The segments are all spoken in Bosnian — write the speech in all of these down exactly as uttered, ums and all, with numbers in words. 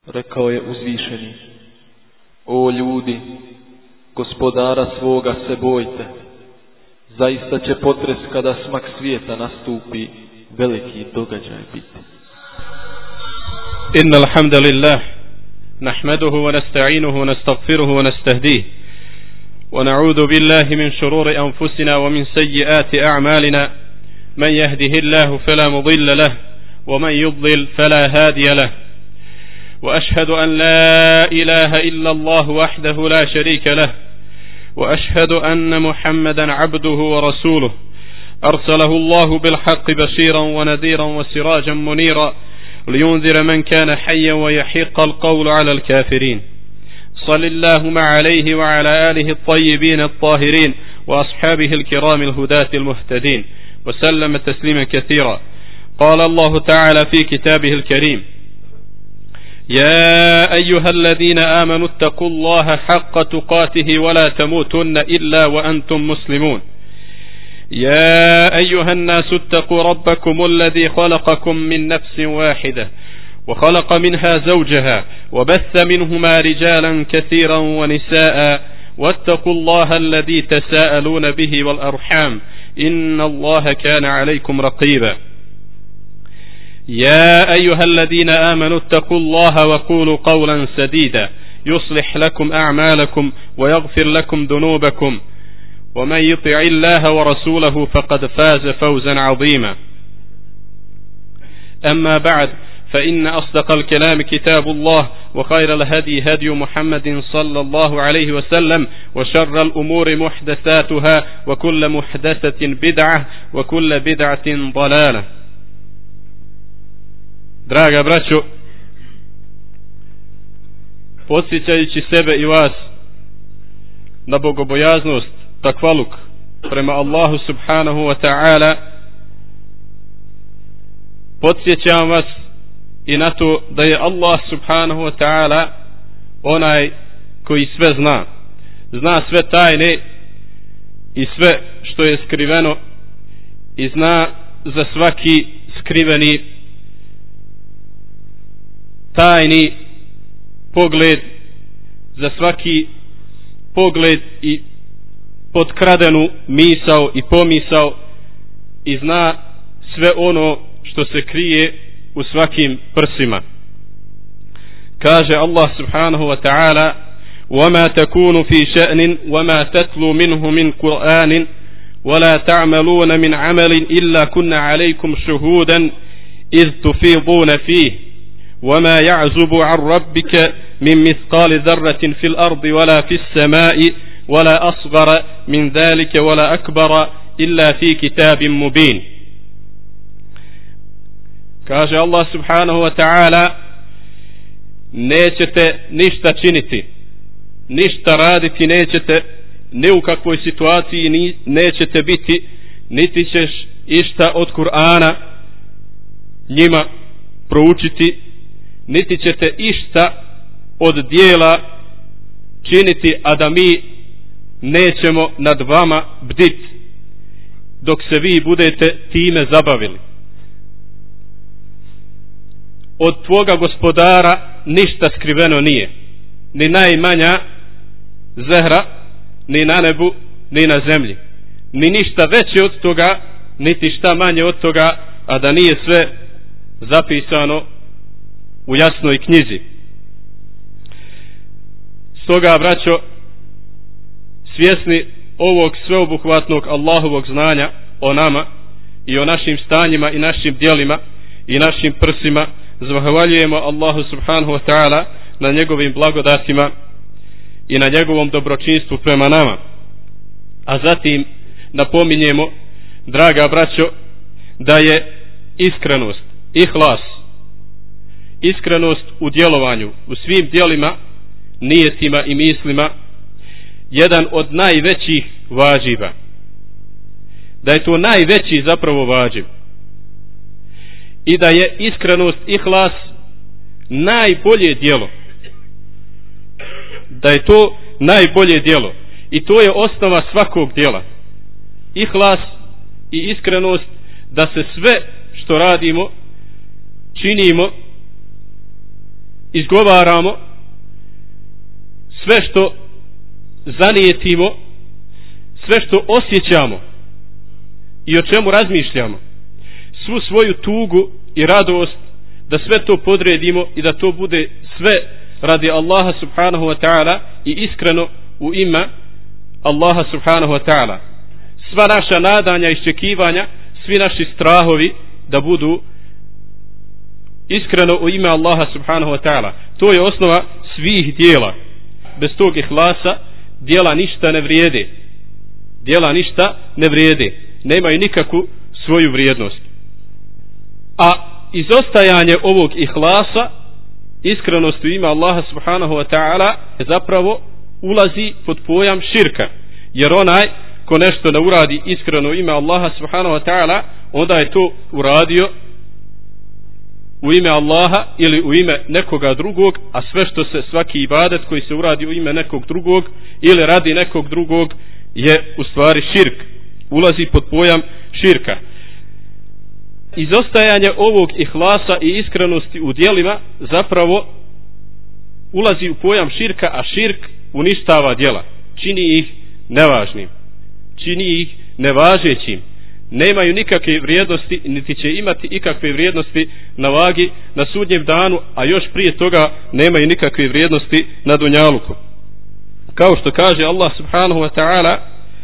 Rekao je uzvišeni: O ljudi, gospodara svoga se bojte. Zaista će potres kada smak svijeta nastupi, veliki događaj biti. Inna alhamdulillah, nahmaduhu wa nasta'inuhu wa nastaghfiruhu wa nastahdih. Wa na'udhu billahi min shururi anfusina wa min sayyiati a'malina. Man yahdihillahu fala mudilla lahu wa man yudlil fala hadiya lahu. وأشهد أن لا إله إلا الله وحده لا شريك له وأشهد أن محمدا عبده ورسوله أرسله الله بالحق بشيرا ونذيرا وسراجا منيرا لينذر من كان حيا ويحق القول على الكافرين. صل اللهم عليه وعلى آله الطيبين الطاهرين وأصحابه الكرام الهداة المهتدين وسلم تسليما كثيرا. قال الله تعالى في كتابه الكريم: يا أيها الذين آمنوا اتقوا الله حق تقاته ولا تموتن إلا وأنتم مسلمون. يا أيها الناس اتقوا ربكم الذي خلقكم من نفس واحدة وخلق منها زوجها وبث منهما رجالا كثيرا ونساء واتقوا الله الذي تساءلون به والأرحام إن الله كان عليكم رقيبا. يا أيها الذين آمنوا اتقوا الله وقولوا قولا سديدا يصلح لكم أعمالكم ويغفر لكم ذنوبكم ومن يطع الله ورسوله فقد فاز فوزا عظيما. أما بعد، فإن أصدق الكلام كتاب الله وخير الهدي هدي محمد صلى الله عليه وسلم وشر الأمور محدثاتها وكل محدثة بدعة وكل بدعة ضلالة. Draga braćo, podsjećajući sebe i vas na bogobojaznost, takvaluk prema Allahu subhanahu wa ta'ala, podsjećam vas i na to da je Allah subhanahu wa ta'ala onaj koji sve zna. Zna sve tajne i sve što je skriveno i zna za svaki skriveni tajni pogled, za svaki pogled i potkradenu misao i pomisao, i zna sve ono što se krije u svakim prsima. Kaže Allah subhanahu wa ta'ala: وَمَا تَكُونُ فِي شَأْنٍ وَمَا تَتْلُو مِنْهُ مِنْ قُرْآنٍ وَلَا تَعْمَلُونَ مِنْ عَمَلٍ إِلَّا كُنَّا عَلَيْكُمْ شُهُودًا إِذْ تُفِيضُونَ فِيهِ وما يعزب عن ربك من مثقال ذرة في الأرض ولا في السماء ولا أصغر من ذلك ولا أكبر إلا في كتاب مبين. Kaže Allah subhanahu wa ta'ala: nećete ništa činiti, ništa raditi nećete, ni u kakvoj situaciji ni, nećete biti, niti ćeš išta od Kur'ana njima proučiti, niti ćete išta od dijela činiti, a da mi nećemo nad vama bdit dok se vi budete time zabavili. Od tvoga gospodara ništa skriveno nije, ni najmanja zehra, ni na nebu, ni na zemlji, ni ništa veće od toga, niti šta manje od toga, a da nije sve zapisano u jasnoj knjizi. Stoga, braćo, svjesni ovog sveobuhvatnog Allahovog znanja o nama i o našim stanjima i našim djelima i našim prsima, zahvaljujemo Allahu subhanahu wa ta'ala na njegovim blagodatima i na njegovom dobročinstvu prema nama. A zatim napominjemo, draga braćo, da je iskrenost, ihlas, iskrenost u djelovanju, u svim djelima, nijetima i mislima, jedan od najvećih vađiba. Da je to najveći zapravo vađib. I da je iskrenost, ihlas najbolje djelo. Da je to najbolje djelo. I to je osnova svakog djela. Ihlas i iskrenost, da se sve što radimo činimo izgovaramo, sve što zanijetimo, sve što osjećamo i o čemu razmišljamo, svu svoju tugu i radost, da sve to podredimo i da to bude sve radi Allaha subhanahu wa ta'ala i iskreno u ime Allaha subhanahu wa ta'ala. Sva naša nadanja i iščekivanja, svi naši strahovi da budu iskreno u ime Allaha subhanahu wa ta'ala. To je osnova svih dijela. Bez tog ihlasa dijela ništa ne vrijede. Dijela ništa ne vrijede. Nemaju nikakvu svoju vrijednost. A izostajanje ovog ihlasa, iskrenosti u ime Allaha subhanahu wa ta'ala, zapravo ulazi pod pojam širka. Jer onaj ko nešto ne uradi iskreno u ime Allaha subhanahu wa ta'ala, onda je to uradio u ime Allaha ili u ime nekoga drugog, a sve što se, svaki ibadet koji se uradi u ime nekog drugog ili radi nekog drugog je u stvari širk. Ulazi pod pojam širka. Izostajanje ovog ihlasa i iskrenosti u djelima zapravo ulazi u pojam širka, a širk uništava djela, čini ih nevažnim, čini ih nevažećim, nemaju nikakve vrijednosti, niti će imati ikakve vrijednosti na vagi na sudnjem danu, a još prije toga nemaju nikakve vrijednosti na dunjaluku. Kao što kaže Allah subhanahu wa ta'ala: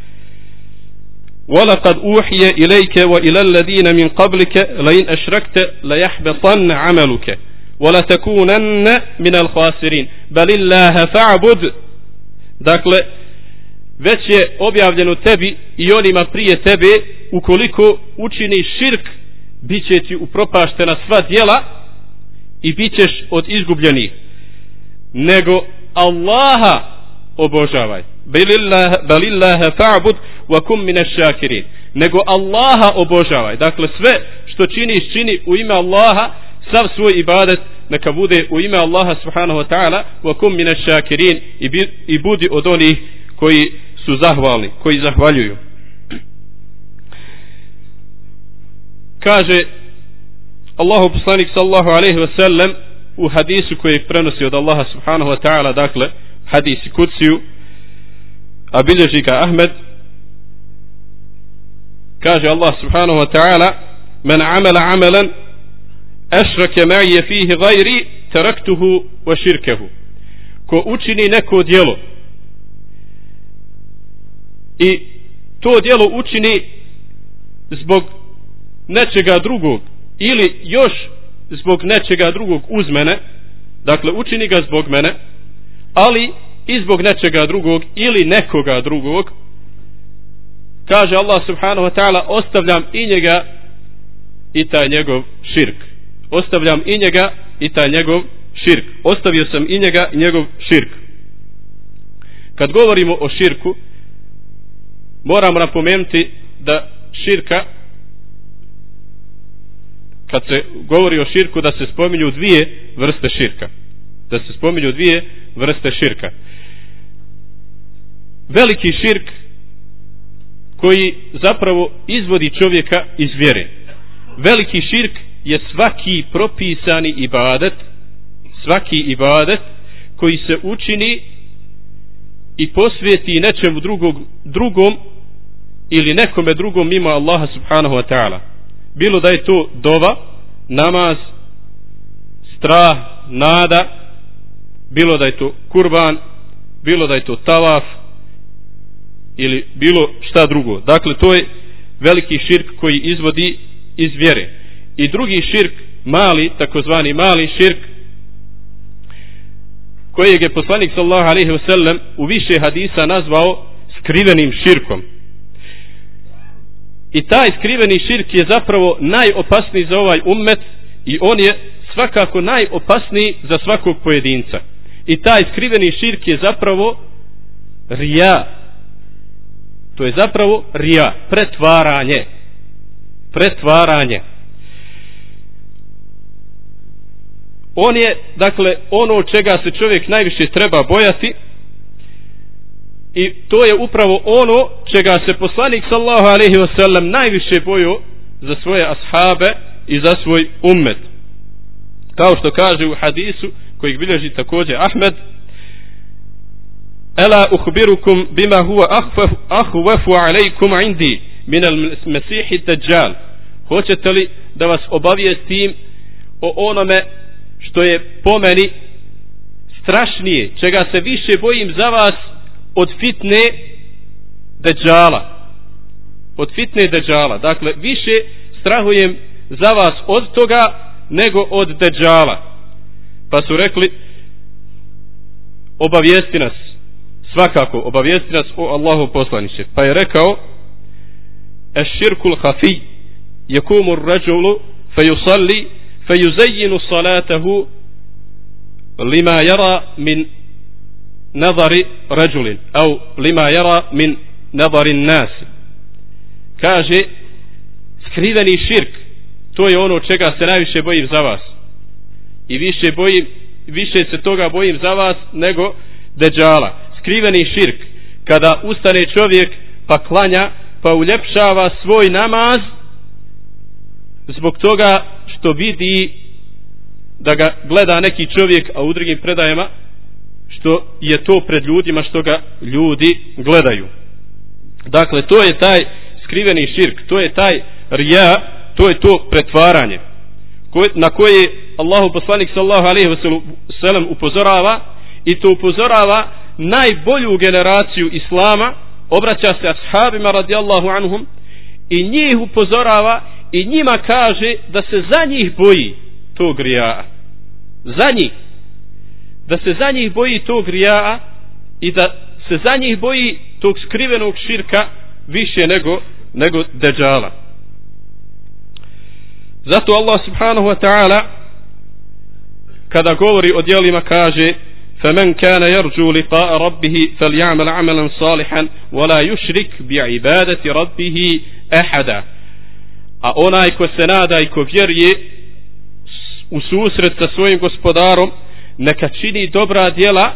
وَلَقَدْ أُوحِيَ إِلَيْكَ وَإِلَى الَّذِينَ مِنْ قَبْلِكَ لَئِنْ أَشْرَكْتَ لَيَحْبَطَنَّ عَمَلُكَ وَلَتَكُونَنَّ مِنَ الْخَاسِرِينَ بَلِ اللَّهَ فَاعْبُدْ. Dakle, već je objavljeno tebi i onima prije tebe, ukoliko učiniš širk, bit će ti upropaštena sva djela i bit ćeš od izgubljenih. Nego Allaha obožavaj. Balillaha fa'bud wa kum min ash-shakirin. Nego Allaha obožavaj. Dakle, sve što činiš, čini u ime Allaha, sav svoj ibadet neka bude u ime Allaha subhanahu wa ta'ala, wa kum min ash-shakirin, i budi od onih koji su zahvalni, koji zahvaljuju. Kaže Allahu poslanik sallallahu alejhi ve sellem u hadisu koji prenosi od Allaha subhanahu wa ta'ala, dakle hadisi kudsiju, a bilježi ga Ahmed, kaže Allah subhanahu wa ta'ala: men amala amalan ashraka ma'i fihi ghayri taraktuhu wa shirkahu. Ko učini neko djelo i to djelo učini zbog nečega drugog ili još zbog nečega drugog uz mene, dakle učini ga zbog mene, ali i zbog nečega drugog ili nekoga drugog, kaže Allah subhanahu wa ta'ala: ostavljam i njega i taj njegov širk. Ostavljam i njega i taj njegov širk. Ostavio sam i njega i njegov širk. Kad govorimo o širku, moramo napomenuti da širka, kad se govori o širku, da se spominju dvije vrste širka. Da se spominju dvije vrste širka. Veliki širk koji zapravo izvodi čovjeka iz vjere. Veliki širk je svaki propisani ibadet, svaki ibadet koji se učini i posvijeti nečemu drugom, drugom ili nekome drugom mimo Allaha subhanahu wa ta'ala. Bilo da je to dova, namaz, strah, nada, bilo da je to kurban, bilo da je to tavaf ili bilo šta drugo. Dakle, to je veliki širk koji izvodi iz vjere. I drugi širk, mali, takozvani mali širk, kojeg je poslanik sallallahu alejhi ve sellem u više hadisa nazvao skrivenim širkom. I taj skriveni širk je zapravo najopasniji za ovaj ummet i on je svakako najopasniji za svakog pojedinca. I taj skriveni širk je zapravo rija. To je zapravo rija, pretvaranje. Pretvaranje. On je, dakle, ono čega se čovjek najviše treba bojati, i to je upravo ono čega se poslanik sallallahu alejhi ve sellem najviše bojao za svoje ashabe i za svoj ummet. Kao što kaže u hadisu kojeg bilježi također Ahmed: Ela uhbirukum bima huwa akhwaf akhwafu alaykum indi min al-masih ad-dajjal. Hoćete li da vas obavijestim o onome što je po meni strašnije, čega se više bojim za vas od fitne Dajjala, od fitne Dajjala. Dakle, više strahujem za vas od toga nego od Dajjala. Pa su rekli: obavijesti nas, svakako obavijesti nas o Allahu poslaniče. Pa je rekao: Eš-širkul hafi yakumu ar-rajulu fayusalli fayuzayyinu salatahu lima yara min nazari rajulin au lima yara min nazari nas. Kaže, skriveni širk, to je ono čega se najviše bojim za vas, i više bojim, više se toga bojim za vas nego Dajjala. Skriveni širk, kada ustane čovjek pa klanja pa uljepšava svoj namaz zbog toga što vidi da ga gleda neki čovjek, a u drugim predajama što je to pred ljudima, što ga ljudi gledaju. Dakle, to je taj skriveni širk, to je taj rija, to je to pretvaranje na koje Allahu poslanik sallallahu alejhi ve sellem upozorava, i to upozorava najbolju generaciju islama, obraća se ashabima radijallahu anhum i njih upozorava i njima kaže da se za njih boji tog rija, za njih, da se za njih boji tog rija i da se za njih boji tog skrivenog širka više nego nego Dajjala. Zato Allah subhanahu wa ta'ala kada govori o djelima kaže: فَمَنْ كَانَ يَرْجُو لِقَاءَ رَبِّهِ فَلْيَعْمَلْ عَمَلًا صَالِحًا وَلَا يُشْرِكْ بِعِبَادَةِ رَبِّهِ أَحَدًا. A onaj ko se nada i ko vjeruje u susret sa svojim gospodarom, neka čini dobra djela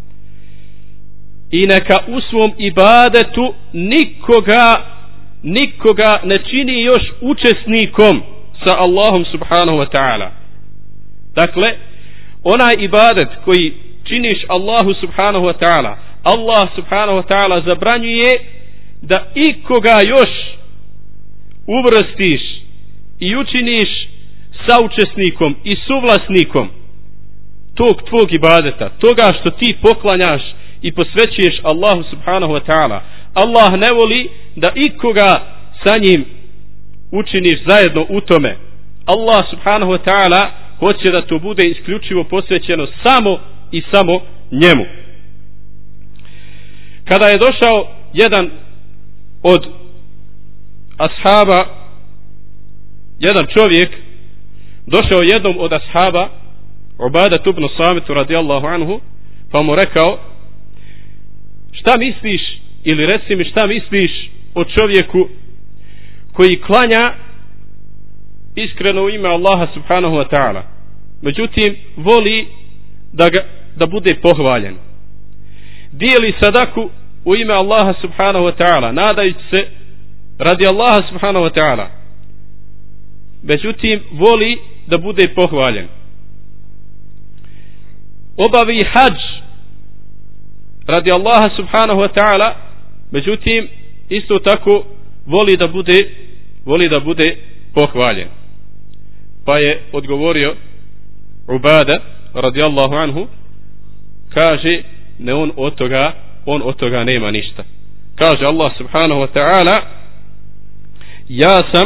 i neka u svom ibadetu nikoga nikoga ne čini još učesnikom sa Allahom subhanahu wa ta'ala. Dakle, onaj ibadet koji činiš Allahu subhanahu wa ta'ala, Allah subhanahu wa ta'ala zabranjuje da ikoga još uvrstiš i učiniš saučesnikom i suvlasnikom tog tvog ibadeta, toga što ti poklanjaš i posvećuješ Allahu subhanahu wa ta'ala. Allah ne voli da ikoga sa njim učiniš zajedno u tome. Allah subhanahu wa ta'ala hoće da to bude isključivo posvećeno samo i samo njemu. Kada je došao jedan od ashaba, jedan čovjek došao jednom od ashaba, Ubadat ibn Samit radijallahu anhu, pa mu rekao: šta misliš, ili reci mi šta misliš o čovjeku koji klanja iskreno u ime Allaha subhanahu wa ta'ala, međutim voli da, ga, da bude pohvaljen, dijeli sadaku u ime Allaha subhanahu wa ta'ala, nadajući se radi Allaha subhanahu wa ta'ala, međutim voli da bude pohvaljen, obavi hadž radi Allaha subhanahu wa ta'ala, međutim isto tako voli da bude voli da bude pohvaljen. Pa je odgovorio Ubada radijallahu anhu, kaže: ne, on od toga on od toga nema ništa. Kaže Allah subhanahu wa ta'ala: ja sam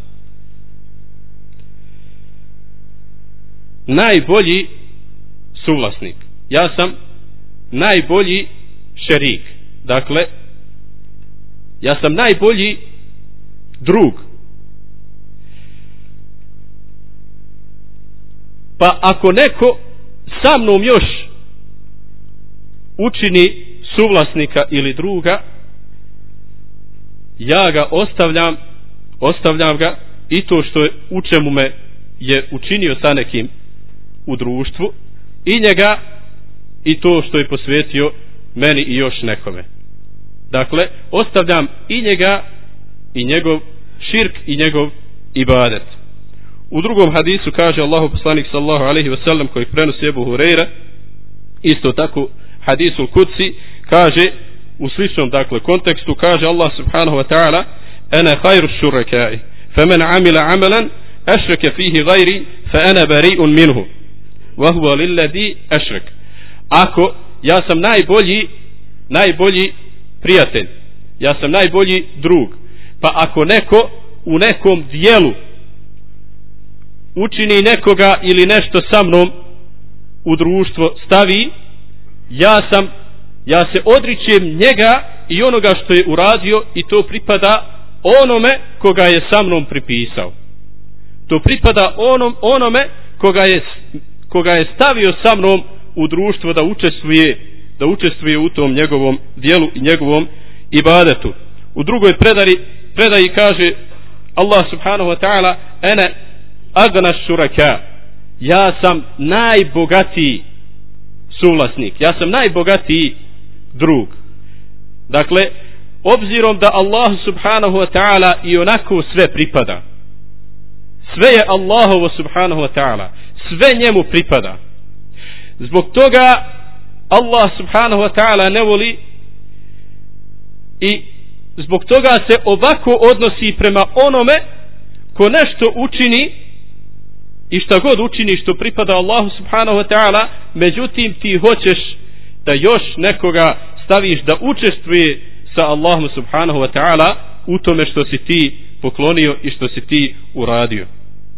najbolji suvlasnik, ja sam najbolji šerik, dakle ja sam najbolji drug. Pa ako neko sa mnom još učini suvlasnika ili druga, ja ga ostavljam ostavljam ga i to što je u čemu me je učinio sa nekim u društvu, i njega i to što je posvetio meni i još nekome. Dakle, ostavljam i njega i njegov širk i njegov ibadet. U drugom hadisu kaže Allahu poslanik sallallahu alejhi ve sellem, koji prenosi Ebu Hurajra, isto tako hadisul Kudsi, kaže u sličnom dakle kontekstu, kaže Allah subhanahu wa ta'ala: ana khayru shuraka'i faman amila amalan ashraka fihi ghayri fa ana bari'un minhu wa huwa lilladhi ashrak. Ako ja sam najbolji najbolji prijatelj, ja sam najbolji drug, pa ako neko u nekom dijelu učini nekoga ili nešto sa mnom u društvo stavi, ja sam ja se odričem njega i onoga što je uradio, i to pripada onome koga je sa mnom pripisao. To pripada onom, onome koga je, koga je stavio sa mnom u društvo da učestvuje, da učestvuje u tom njegovom dijelu i njegovom ibadetu. U drugoj predaji, predaji kaže Allah subhanahu wa ta'ala: ene agna šuraka, ja sam najbogatiji suvlasnik, ja sam najbogatiji drug. Dakle, obzirom da Allah subhanahu wa ta'ala i onako sve pripada, sve je Allahovo subhanahu wa ta'ala, sve njemu pripada, zbog toga Allah subhanahu wa ta'ala ne voli i zbog toga se ovako odnosi prema onome ko nešto učini i šta god učini što pripada Allahu subhanahu wa ta'ala, međutim ti hoćeš da još nekoga staviš da učestvuje sa Allahom subhanahu wa ta'ala u tome što si ti poklonio i što si ti uradio.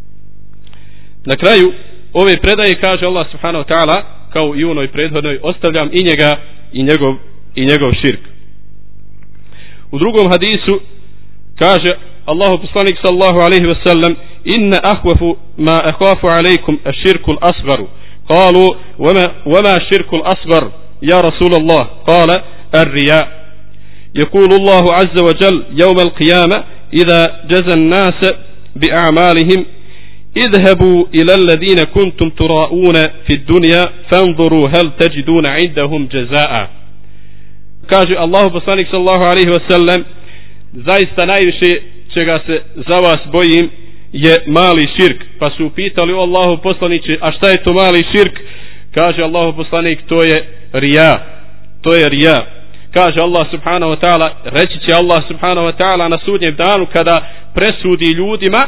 Na kraju ove predaje kaže Allah subhanahu wa ta'ala, kao i u onoj prethodnoj, ostavljam i njega i njegov, i njegov širk. U drugom hadisu kaže Allahu poslanik sallallahu alejhi ve sellem: inna ahwafu ma akhafu alaykum ash-shirku al-asghar. Qalu wama wama ash-shirku al-asghar ya rasul Allah? Qala ar-riya. يقول الله عز وجل يوم القيامة إذا جزى الناس بأعمالهم: اذهبوا إلى الذين كنتم تراءون في الدنيا فانظروا هل تجدون عندهم جزاء. kaže Allahu poslanik sallallahu alejhi ve sellem: zaista najviše čega se za vas bojim je mali širk. Pa su upitali: o Allahu poslanice, a šta je to mali širk? Kaže Allahu poslanik: to je rija, to je rija. Kaže Allah subhanahu wa ta'ala, reći će Allah subhanahu wa ta'ala na sudnjem danu kada presudi ljudima: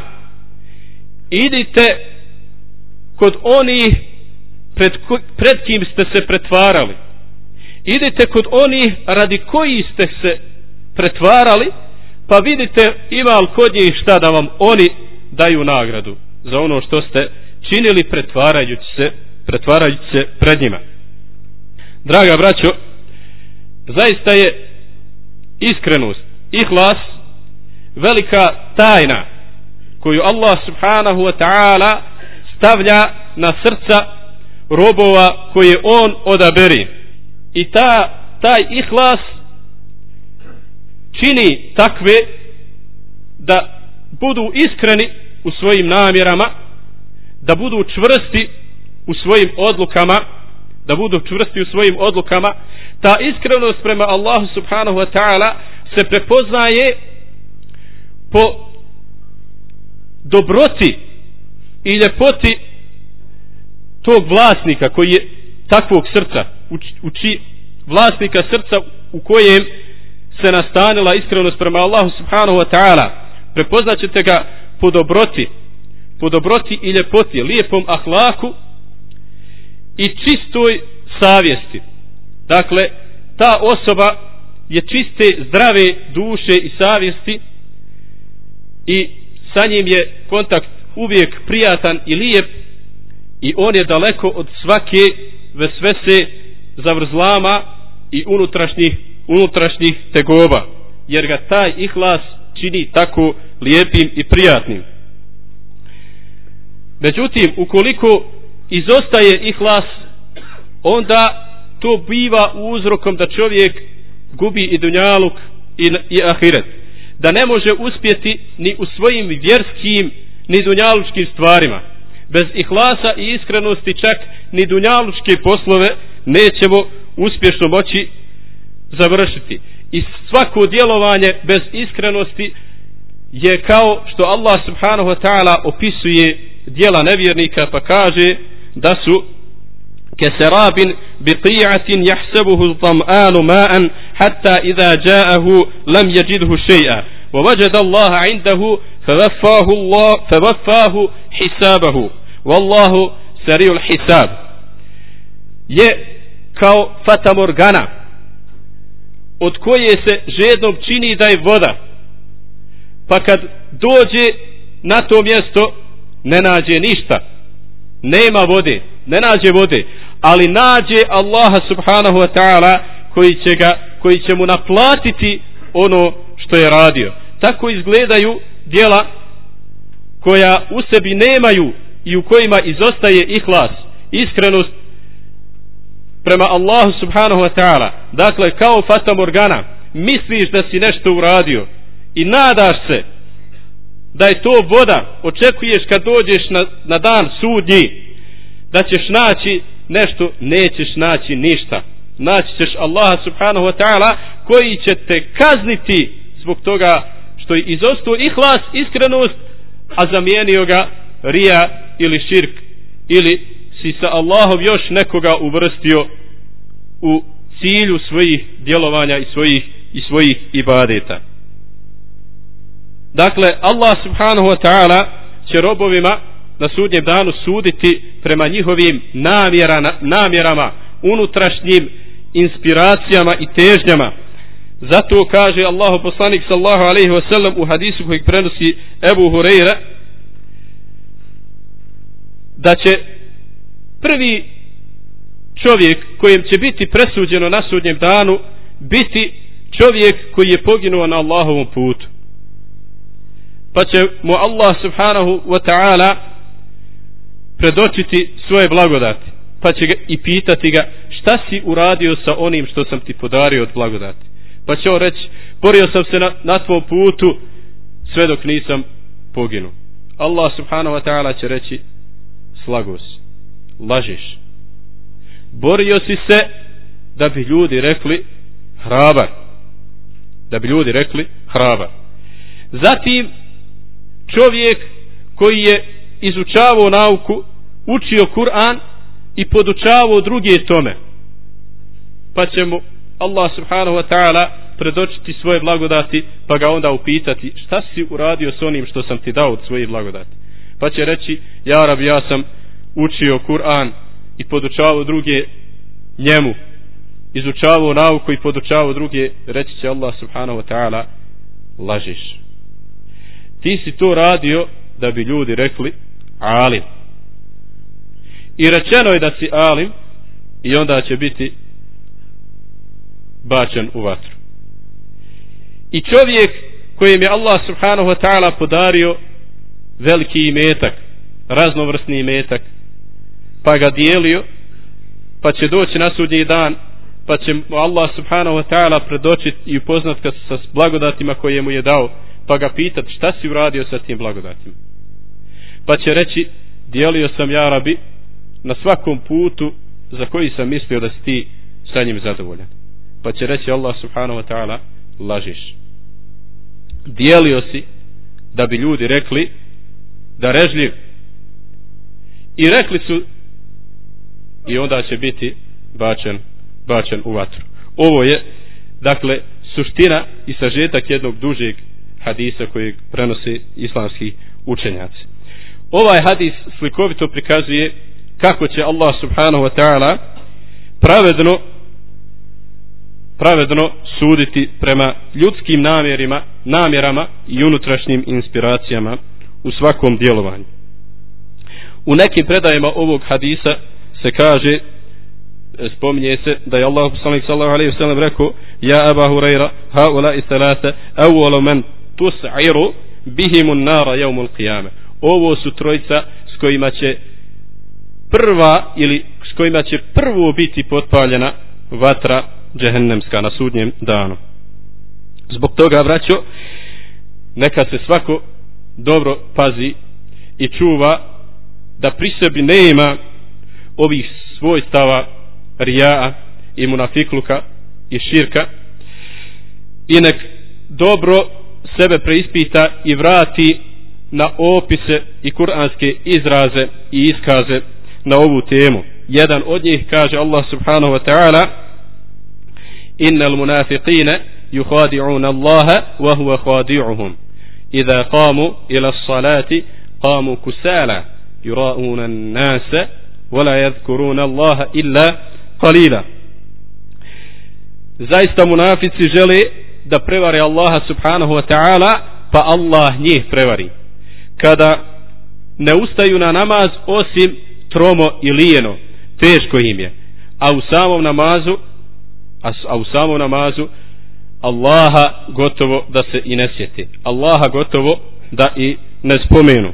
idite kod onih pred, pred kim ste se pretvarali, idite kod onih radi koji ste se pretvarali, pa vidite ima li kod njih šta da vam oni daju nagradu za ono što ste činili pretvarajući se, pretvarajući se pred njima. Draga braćo, zaista je iskrenost, ihlas, velika tajna koju Allah subhanahu wa ta'ala stavlja na srca robova koje on odaberi. I ta, taj ihlas čini takve da budu iskreni u svojim namjerama, da budu čvrsti u svojim odlukama, da budu čvrsti u svojim odlukama. Ta iskrenost prema Allahu subhanahu wa ta'ala se prepoznaje po dobroti i ljepoti tog vlasnika koji je takvog srca, uči vlasnika srca u kojem se nastanila iskrenost prema Allahu subhanahu wa ta'ala. Prepoznaćete ga po dobroti, po dobroti i ljepoti, lijepom ahlaku i čistoj savjesti. Dakle, ta osoba je čiste, zdrave duše i savjesti i sa njim je kontakt uvijek prijatan i lijep i on je daleko od svake vesvese, zavrzlama i unutrašnjih, unutrašnjih tegoba, jer ga taj ihlas čini tako lijepim i prijatnim. Međutim, ukoliko izostaje ihlas, onda to biva uzrokom da čovjek gubi i dunjaluk i, i ahiret, da ne može uspjeti ni u svojim vjerskim ni dunjalučkim stvarima. Bez ihlasa i iskrenosti čak ni dunjalučke poslove nećemo uspješno moći završiti. I svako djelovanje bez iskrenosti je kao što Allah subhanahu wa ta'ala opisuje djela nevjernika pa kaže da su كسراب بقيعة يحسبه الظمآن ماء حتى إذا جاءه لم يجده شيئا ووجد الله عنده فوفاه الله فوفاه حسابه والله سريع الحساب. je kao fatamorgana od koje se žednom čini da je voda, pa kad dođe na to mjesto ne nađe ništa, nema vode, ne nađe vode, ali nađe Allaha subhanahu wa ta'ala koji će ga, koji će mu naplatiti ono što je radio. Tako izgledaju djela koja u sebi nemaju i u kojima izostaje ihlas, iskrenost prema Allahu subhanahu wa ta'ala. Dakle, kao fatamorgana, misliš da si nešto uradio i nadaš se da je to voda, očekuješ kad dođeš na, na dan sudnji da ćeš naći nešto, nećeš naći ništa. Naći ćeš Allaha subhanahu wa ta'ala koji će te kazniti zbog toga što je izostao ihlas, iskrenost, a zamijenio ga rija ili širk, ili si sa Allahom još nekoga uvrstio u cilju svojih djelovanja i svojih, i svojih ibadeta. Dakle, Allah subhanahu wa ta'ala će robovima na sudnjem danu suditi prema njihovim namjerama, namjerama, unutrašnjim inspiracijama i težnjama. Zato kaže Allahu poslanik sallallahu alejhi ve sellem u hadisu kojeg prenosi Ebu Hureyre da će prvi čovjek kojem će biti presuđeno na sudnjem danu biti čovjek koji je poginuo na Allahovom putu. Pa će mu Allah subhanahu wa ta'ala predočiti svoje blagodati, pa će ga i pitati ga šta si uradio sa onim što sam ti podario od blagodati. Pa će on reći borio sam se na, na tvom putu sve dok nisam poginuo. Allah subhanahu wa ta'ala će reći slago si, lažiš, borio si se da bi ljudi rekli hrabar, da bi ljudi rekli hrabar. Zatim čovjek koji je izučavao nauku, učio Kur'an i podučavao druge tome, pa će mu Allah subhanahu wa ta'ala predočiti svoje blagodati, pa ga onda upitati šta si uradio s onim što sam ti dao od svoje blagodati. Pa će reći ja Rab, ja sam učio Kur'an i podučavao druge njemu, izučavao nauku i podučavao druge. Reći će Allah subhanahu wa ta'ala lažiš, ti si to radio da bi ljudi rekli alim. I rečeno je da si alim i onda će biti bačen u vatru. I čovjek kojem je Allah subhanahu wa ta'ala podario veliki imetak, raznovrsni imetak, pa ga dijelio, pa će doći na sudnji dan, pa će Allah subhanahu wa ta'ala predočiti i upoznat ga sa blagodatima koje mu je dao, pa ga pitati šta si uradio sa tim blagodatima. Pa će reći dijelio sam ja Rabi na svakom putu za koji sam mislio da si ti sa njim zadovoljan. Pa će reći Allah subhanahu wa ta'ala lažiš, dijelio si da bi ljudi rekli darežljiv. I rekli su, i onda će biti bačen, bačen u vatru. Ovo je dakle suština i sažetak jednog dužeg hadisa kojeg prenose islamski učenjaci. Ovaj hadis slikovito prikazuje kako će Allah subhanahu wa ta'ala pravedno pravedno suditi prema ljudskim namjerima, namjerama i unutrašnjim inspiracijama u svakom djelovanju. U nekim predajama ovog hadisa se kaže, spominje se da je Allah poslanik sallallahu alejhi ve sellem rekao ja Aba Hurajra haula'i thalatha awwalu man tus'iru bihim an-nar yawm al-qiyamah. Ovo su trojica s kojima će prva ili s kojima će prvo biti potpaljena vatra džehennemska na sudnjem danu. Zbog toga, braćo, neka se svako dobro pazi i čuva da pri sebi nema ovih svojstava rija'a i munafikluka i širka, i nek dobro sebe preispita i vrati na opise i kuranske izraze i iskaze na ovu temu. Jedan od njih kaže Allah subhanahu wa ta'ala: innal munafiqina yukhadi'una Allaha wa huwa khadi'uhum idha qamu ila as-salati qamu kusala yura'una an-nasa wa la yadhkuruna Allaha illa qalila. Zaista munafici žele da prevare Allaha subhanahu wa ta'ala, pa Allah njih prevari kada ne ustaju na namaz osim tromo i lijeno, teško im je, a u samom namazu a, a u samom namazu Allaha gotovo da se i ne sjeti, Allaha gotovo da i ne spomenu.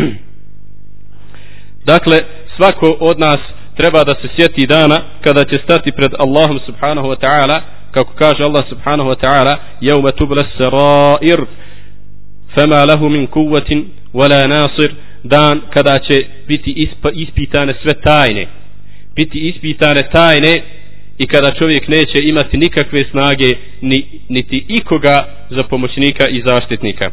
Dakle, svako od nas treba da se sjeti dana kada će stati pred Allahom subhanahu wa ta'ala, kako kaže Allah subhanahu wa ta'ala: yawma tubla as-sarair fama lahu min quwwatin wala nasir, dan kada će biti ispa, ispitane sve tajne, biti ispitane tajne i kada čovjek neće imati nikakve snage ni, niti ikoga za pomoćnika i zaštitnika.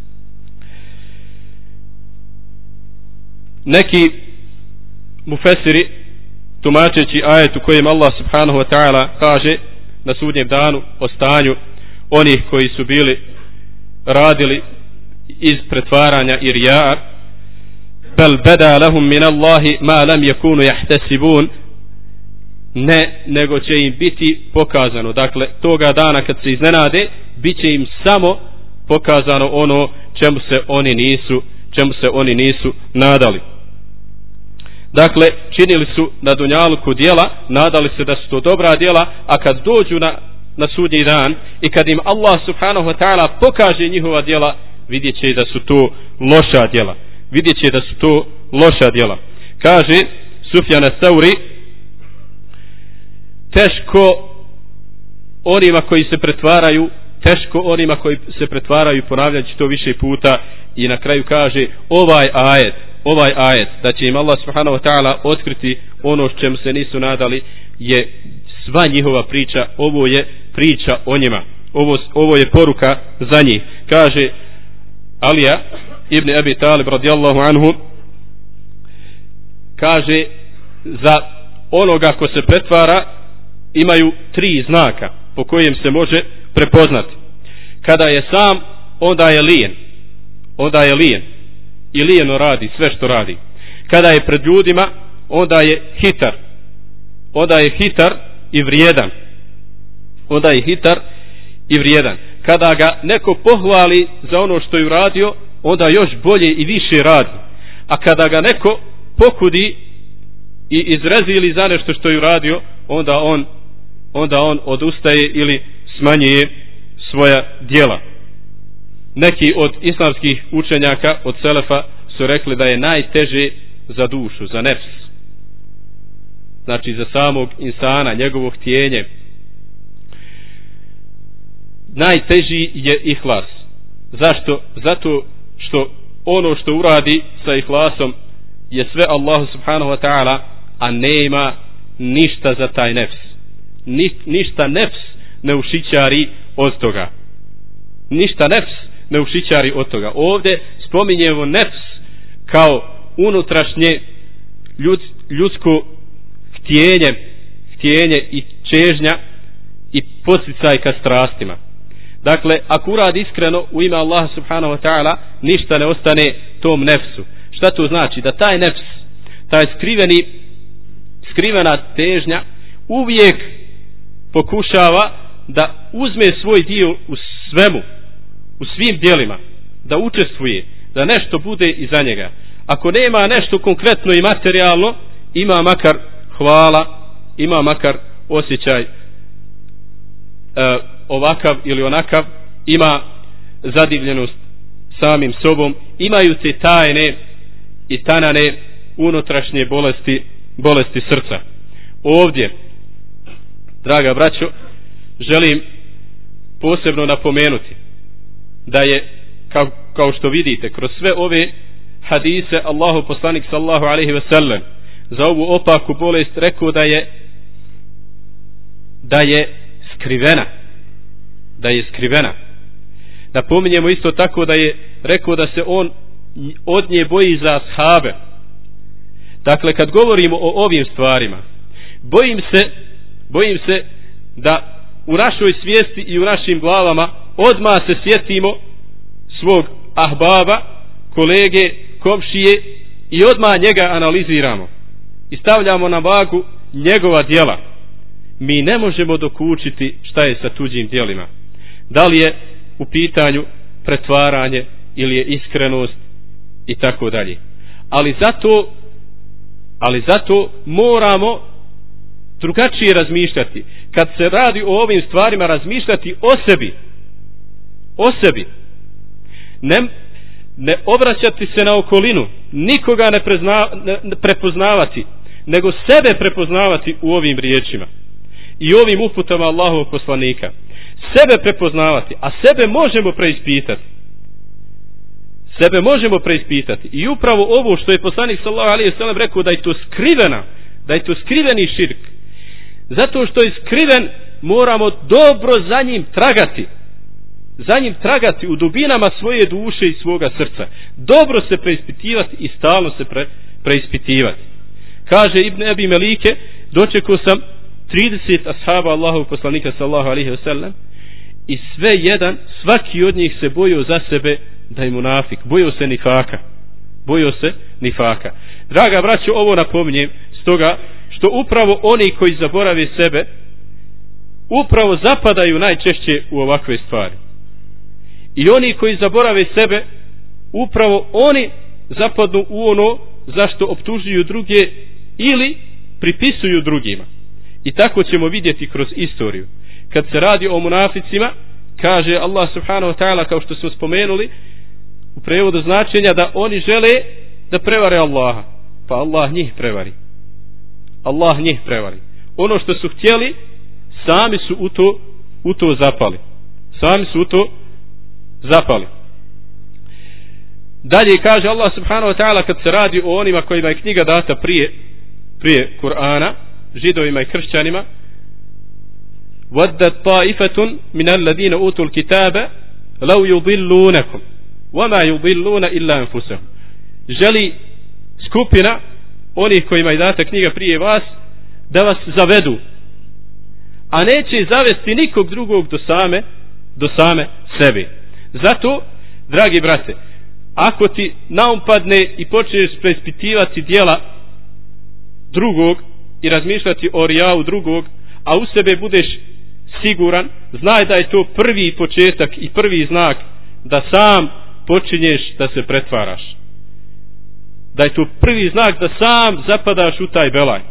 Neki mufesiri, tumačeći ajet u kojem Allah subhanahu wa ta'ala kaže na sudnjem danu o stanju onih koji su bili radili iz pretvaranja i rija'a: bel bada lahum min Allahi ma lam yakunu yahtasibun, ne, nego će im biti pokazano, dakle toga dana kad se iznenade bit će im samo pokazano ono čemu se oni nisu čemu se oni nisu nadali. Dakle, činili su na dunjaluku djela, nadali se da su to dobra djela, a kad dođu na, na sudnji dan i kad im Allah subhanahu wa ta'ala pokaže njihova djela, vidjet će da su to loša djela. Vidjet će da su to loša djela. Kaže Sufjan as-Sauri: teško onima koji se pretvaraju, teško onima koji se pretvaraju, ponavljajući to više puta, i na kraju kaže ovaj ajet, ovaj ajet da će im Allah subhanahu wa ta'ala otkriti ono s čemu se nisu nadali, je sva njihova priča. Ovo je priča o njima, ovo, ovo je poruka za njih. Kaže Alija ibn Abi Talib radijallahu anhu, kaže za onoga ko se pretvara imaju tri znaka po kojem se može prepoznati. Kada je sam, onda je lijen, onda je lijen i lijeno radi sve što radi. Kada je pred ljudima, onda je hitar, onda je hitar i vrijedan, onda je hitar i vrijedan. Kada ga neko pohvali za ono što je uradio, onda još bolje i više radi. A kada ga neko pokudi i izrezili za nešto što je uradio, onda on onda on odustaje ili smanjuje svoja djela. Neki od islamskih učenjaka, od selefa, su rekli da je najteže za dušu, za nefs, znači za samog insana, njegovo htjenje, najteži je ihlas. Zašto? Zato što ono što uradi sa ihlasom je sve Allahu subhanahu wa ta'ala, a nema ništa za taj nefs. Ni, ništa nefs ne ušićari od toga. Ništa nefs ne ušićari od toga. Ovdje spominjemo nefs kao unutrašnje ljud, ljudsko htjenje, htjenje i čežnja i podsticaj ka strastima. Dakle, ako uradi iskreno u ime Allaha subhanahu wa ta'ala, ništa ne ostane tom nefsu. Šta to znači? Da taj nefs, taj skriveni, skrivena težnja uvijek pokušava da uzme svoj dio u svemu, u svim djelima, da učestvuje, da nešto bude iza njega. Ako nema nešto konkretno i materijalno, ima makar hvala, ima makar osjećaj e, ovakav ili onakav, ima zadivljenost samim sobom, imaju te tajne i tanane unutrašnje bolesti, bolesti srca. Ovdje, draga braćo, želim posebno napomenuti da je, kao, kao što vidite, kroz sve ove hadise Allahu poslanik sallallahu alejhi ve sellem za ovu opaku bolest rekao da je da je skrivena, da je skrivena. Napominjemo isto tako da je rekao da se on od nje boji za ashabe. Dakle, kad govorimo o ovim stvarima, bojim se, bojim se da u našoj svijesti i u našim glavama odmah se sjetimo svog ahbaba, kolege, komšije i odmah njega analiziramo i stavljamo na vagu njegova djela. Mi ne možemo dokučiti šta je sa tuđim djelima. Da li je u pitanju pretvaranje ili je iskrenost i tako dalje. Ali zato ali zato moramo drugačije razmišljati. Kad se radi o ovim stvarima, razmišljati o sebi. O sebi. Ne, ne obraćati se na okolinu, nikoga ne, prezna, ne prepoznavati, nego sebe prepoznavati u ovim riječima i ovim uputama Allahovog poslanika. Sebe prepoznavati, a sebe možemo preispitati. Sebe možemo preispitati. I upravo ovo što je poslanik sallallahu alejhi ve sellem rekao, da je to skrivena, da je to skriveni širk. Zato što je skriven, moramo dobro za njim tragati. Za njim tragati u dubinama svoje duše i svoga srca. Dobro se preispitivati i stalno se pre, preispitivati. Kaže Ibn Abi Melike, dočekao sam trideset ashaba Allahovog poslanika sallallahu alejhi ve sellem i sve jedan, svaki od njih se bojio za sebe da je munafik, bojio se nifaka. Bojio se nifaka. Draga braćo, ovo napominjem stoga što upravo oni koji zaborave sebe upravo zapadaju najčešće u ovakve stvari. I oni koji zaborave sebe upravo oni zapadnu u ono zašto optužuju druge ili pripisuju drugima. I tako ćemo vidjeti kroz istoriju. Kad se radi o munaficima, kaže Allah subhanahu wa ta'ala, kao što smo spomenuli u prevodu značenja, da oni žele da prevare Allaha, pa Allah njih prevari. Allah njih prevari. Ono što su htjeli, sami su u to, u to zapali. Sami su u to zapali. Dalje kaže Allah subhanahu wa ta'ala, kad se radi o onima kojima je knjiga data prije prije Kur'ana, židovima i kršćanima, وَدَّتْ طَائِفَةٌ مِنَ الَّذِينَ أُوتُوا الْكِتَابَ لَوْ يُضِلُّونَكُمْ وَمَا يُضِلُّونَ إِلَّا أَنفُسَهُمْ. Želi skupina onih kojima je data knjiga prije vas da vas zavedu, a neće zavesti nikog drugog do same do same sebe. Zato, dragi brate, ako ti naumpadne i počneš preispitivati djela drugog i razmišljati o rijavu drugog, a u sebe budeš siguran, znaj da je to prvi početak i prvi znak da sam počinješ da se pretvaraš. Da je to prvi znak da sam zapadaš u taj belaj.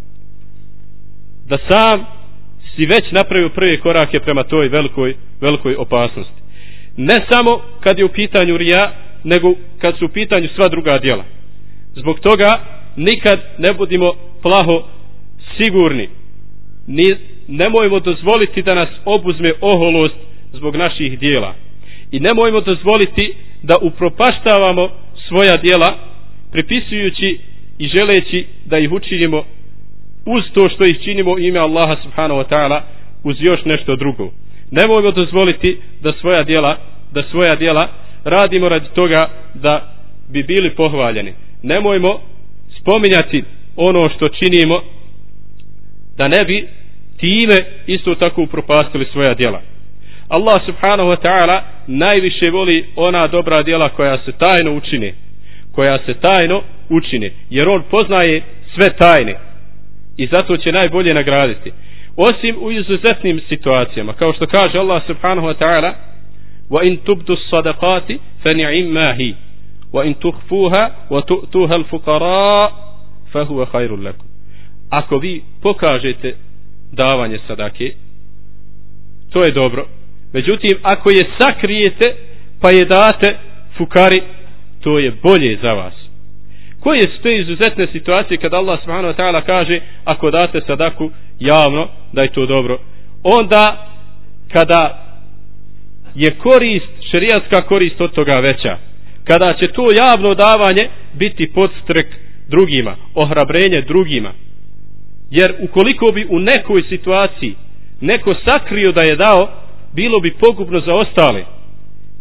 Da sam si već napravio prve korake prema toj velikoj, velikoj opasnosti. Ne samo kad je u pitanju rija, nego kad su u pitanju sva druga djela. Zbog toga nikad ne budimo plaho sigurni. Ni, nemojmo dozvoliti da nas obuzme oholost zbog naših djela. I nemojmo dozvoliti da upropaštavamo svoja djela, pripisujući i želeći da ih učinimo uz to što ih činimo u ime Allaha subhanahu wa ta'ala, uz još nešto drugo. Nemojmo dozvoliti da svoja djela, da svoja djela radimo radi toga da bi bili pohvaljeni. Nemojmo spominjati ono što činimo da ne bi time isto tako upropastili svoja djela. Allah subhanahu wa ta'ala najviše voli ona dobra djela koja se tajno učine, koja se tajno učine, jer on poznaje sve tajne i zato će najbolje nagraditi. Osim u izuzetnim situacijama, kao što kaže Allah subhanahu wa ta'ala: wa in tubdu sadaqati fa ni'ma hi wa in tukhfuha wa tu'tuha al-fuqara fa huwa khairul lakum. Ako vi pokažete davanje sadake, to je dobro. Međutim, ako je sakrijete pa je date fukari, to je bolje za vas. Koje su te izuzetne situacije kad Allah subhanahu wa ta'ala kaže ako date sadaku javno da je to dobro? Onda kada je korist, šerijatska korist od toga veća, kada će to javno davanje biti podstrek drugima, ohrabrenje drugima. Jer ukoliko bi u nekoj situaciji neko sakrio da je dao, bilo bi pogubno za ostale.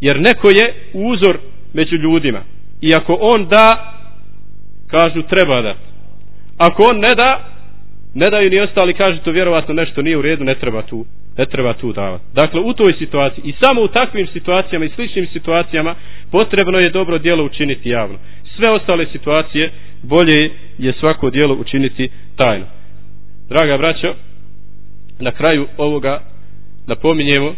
Jer neko je uzor među ljudima. I ako on da, kažu treba dati. Ako on ne da, ne daju ni ostali, kažu to vjerovatno nešto nije u redu, ne treba tu, ne treba tu davati. Dakle, u toj situaciji i samo u takvim situacijama i sličnim situacijama potrebno je dobro djelo učiniti javno. Sve ostale situacije bolje je svako djelo učiniti tajno. Draga braćo, na kraju ovoga napominjemo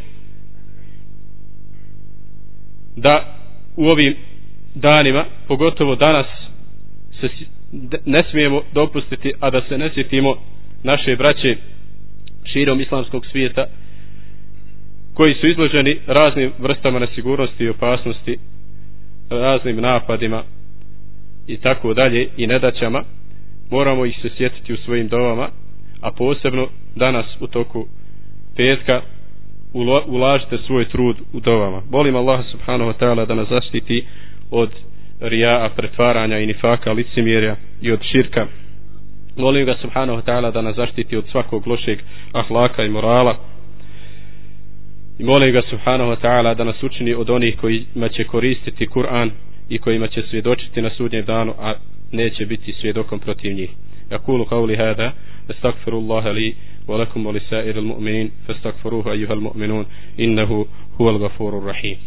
da u ovim danima, pogotovo danas, se ne smijemo dopustiti, a da se ne sjetimo naše braće širom islamskog svijeta koji su izloženi raznim vrstama nesigurnosti i opasnosti, raznim napadima i tako dalje i nedaćama. Moramo ih se sjetiti u svojim dovama, a posebno danas u toku petka ulažite svoj trud u dovama. Molim Allah subhanahu wa ta'ala da nas zaštiti od rija'a, pretvaranja i nifaka, licemjerja i od širka. Molim ga subhanahu wa ta'ala da nas zaštiti od svakog lošeg ahlaka i morala. I molim ga subhanahu wa ta'ala da nas učini od onih kojima će koristiti Kur'an i kojima će svjedočiti na sudnjem danu, a neće biti svjedokom protiv njih. Aqulu qawli hada astaghfirullaha li wa lakum wa lisa'iril mu'minin fastaghfiruhu ayyuhal mu'minun innahu huwal ghafurur rahim.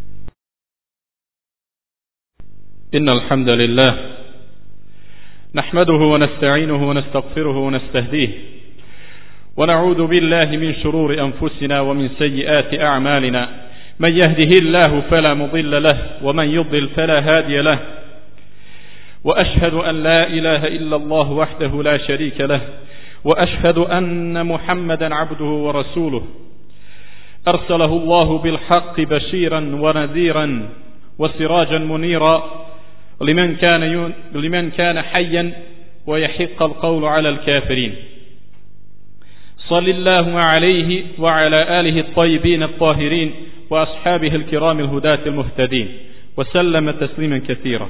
إن الحمد لله نحمده ونستعينه ونستغفره ونستهديه ونعوذ بالله من شرور أنفسنا ومن سيئات أعمالنا من يهده الله فلا مضل له ومن يضلل فلا هادي له وأشهد أن لا إله إلا الله وحده لا شريك له وأشهد أن محمدا عبده ورسوله أرسله الله بالحق بشيرا ونذيرا وسراجا منيرا لمن كان لمن كان حيا ويحق القول على الكافرين. صل اللهم عليه وعلى آله الطيبين الطاهرين وأصحابه الكرام الهداة المهتدين وسلم تسليما كثيرا.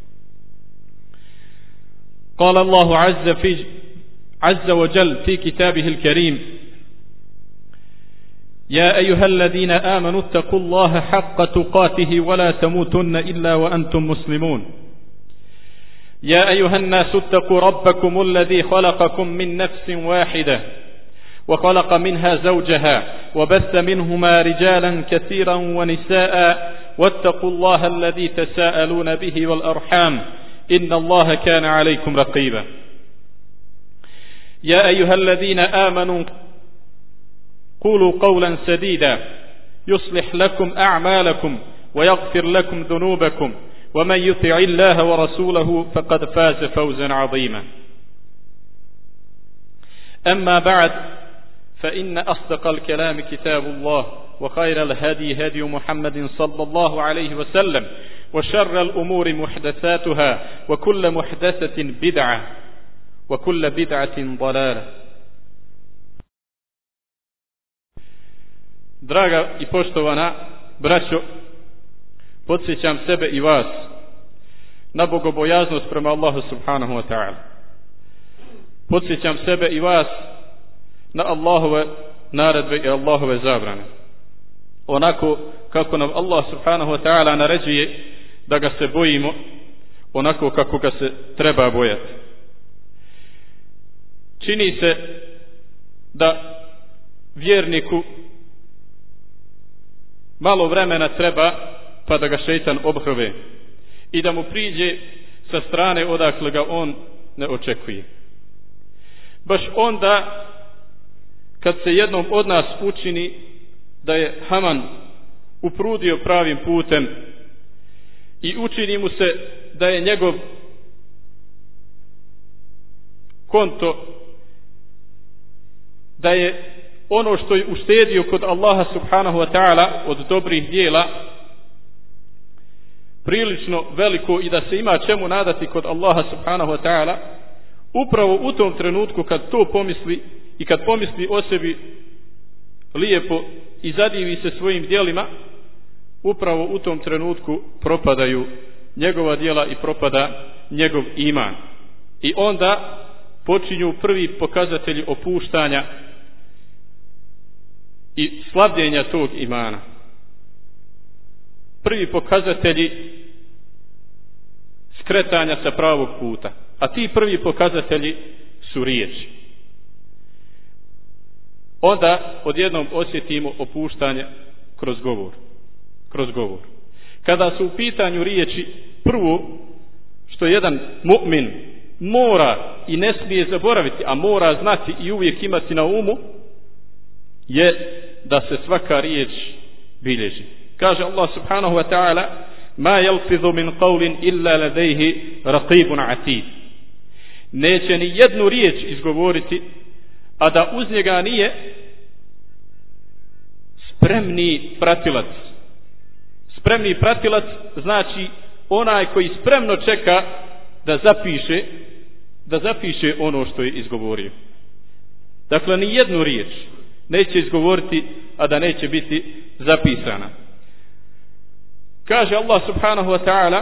قال الله عز في عز وجل في كتابه الكريم: يا أيها الذين آمنوا اتقوا الله حق تقاته ولا تموتن إلا وأنتم مسلمون. يا أيها الناس اتقوا ربكم الذي خلقكم من نفس واحدة وخلق منها زوجها وبث منهما رجالا كثيرا ونساء واتقوا الله الذي تساءلون به والأرحام إن الله كان عليكم رقيبا. يا أيها الذين آمنوا قولوا قولا سديدا يصلح لكم أعمالكم ويغفر لكم ذنوبكم ومن يطع الله ورسوله فقد فاز فوزا عظيما. أما بعد، فإن أصدق الكلام كتاب الله وخير الهدي هدي محمد صلى الله عليه وسلم وشر الأمور محدثاتها وكل محدثة بدعة وكل بدعة ضلالة. Draga i poštovana braćo, podsjećam sebe i vas na bogobojaznost prema Allahu subhanahu wa ta'ala. Podsjećam sebe i vas na Allahove naredbe i Allahove zabrane, onako kako nam Allah subhanahu wa ta'ala naređuje da ga se bojimo, onako kako ga se treba bojati. Čini se da vjerniku malo vremena treba pa da ga šejtan obhrve i da mu priđe sa strane odakle ga on ne očekuje. Baš onda kad se jednom od nas učini da je Haman uprudio pravim putem i učini mu se da je njegov konto, da je ono što je uštedio kod Allaha subhanahu wa ta'ala od dobrih dijela prilično veliko i da se ima čemu nadati kod Allaha subhanahu wa ta'ala, upravo u tom trenutku kad to pomisli i kad pomisli o sebi lijepo i zadivi se svojim djelima, upravo u tom trenutku propadaju njegova djela i propada njegov iman. I onda počinju prvi pokazatelji opuštanja i slabljenja tog imana. prvi pokazatelji skretanja sa pravog puta, a ti prvi pokazatelji su riječi. Onda odjednom osjetimo opuštanje kroz govor. Kroz govor. Kada su u pitanju riječi, prvo što jedan mu'min mora i ne smije zaboraviti, a mora znati i uvijek imati na umu, je da se svaka riječ bilježi. Kaže Allah subhanahu wa ta'ala: ma yalfidhu min qawlin illa ladayhi raqibun atid. Neće ni jednu riječ izgovoriti, a da uz njega nije spremni pratilac. Spremni pratilac znači onaj koji spremno čeka da zapiše da zapiše ono što je izgovorio. Dakle, ni jednu riječ neće izgovoriti, a da neće biti zapisana. Kaže Allah subhanahu wa ta'ala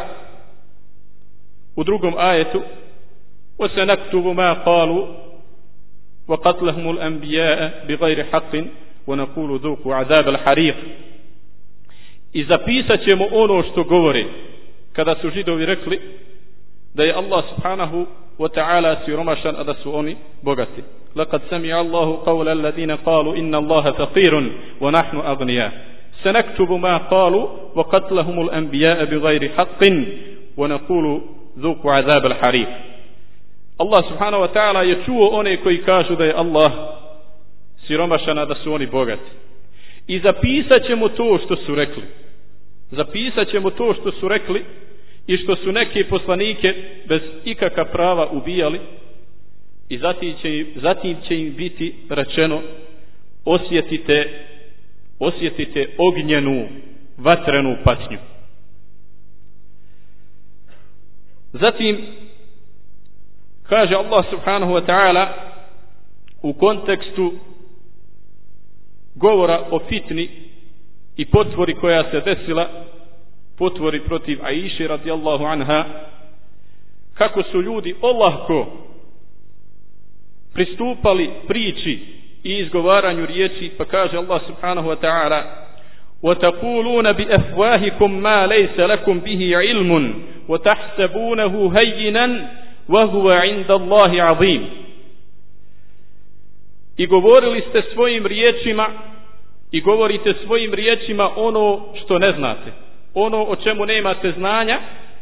u drugom ajetu: وَسَنَكْتُبُ مَا قَالُوا وَقَتْلَهُمُ الْأَنْبِيَاءَ بِغَيْرِ حَقٍ وَنَقُولُ ذُوقُوا عَذَابَ الْحَرِيقِ. I zapisat ćemo ono što govore. Kada su Židovi rekli da je Allah subhanahu wa ta'ala siromašan, a da su oni bogati. لَقَدْ سَمِعَ اللَّهُ قَوْلَ الَّذِينَ قَالُوا إِنَّ اللَّهَ فَقِيرٌ وَنَحْنُ أَغْنِيَاءُ سَنَكْتُبُ مَا قَالُوا وَقَتْلَهُمُ الْأَنْبِيَاءَ بِغَيْرِ حَقٍ وَنَقُولُ ذُوقُوا عَذَابَ الْحَرِيقِ. Allah subhanahu wa ta'ala je čuo one koji kažu da je Allah siromašan, a da su oni bogati. I zapisat ćemo to što su rekli. Zapisat ćemo to što su rekli i što su neke poslanike bez ikakva prava ubijali, i zatim će, zatim će im biti rečeno: osjetite, osjetite ognjenu, vatrenu patnju. Zatim kaže Allah subhanahu wa ta'ala u kontekstu govora o fitni i potvori koja se desila, potvori protiv Aiše radijallahu anha, kako su ljudi olahko pristupali priči i izgovaranju riječi, pa kaže Allah subhanahu wa ta'ala: وَتَقُولُونَ بِأَفْوَاهِكُمْ مَا لَيْسَ لَكُمْ بِهِ عِلْمٌ وَتَحْسَبُونَهُ هَيِّنًا وَهُوَ عِنْدَ اللَّهِ عَظِيمٌ. I govorili ste svojim riječima i govorite svojim riječima ono što ne znate, ono o čemu nemate znanja,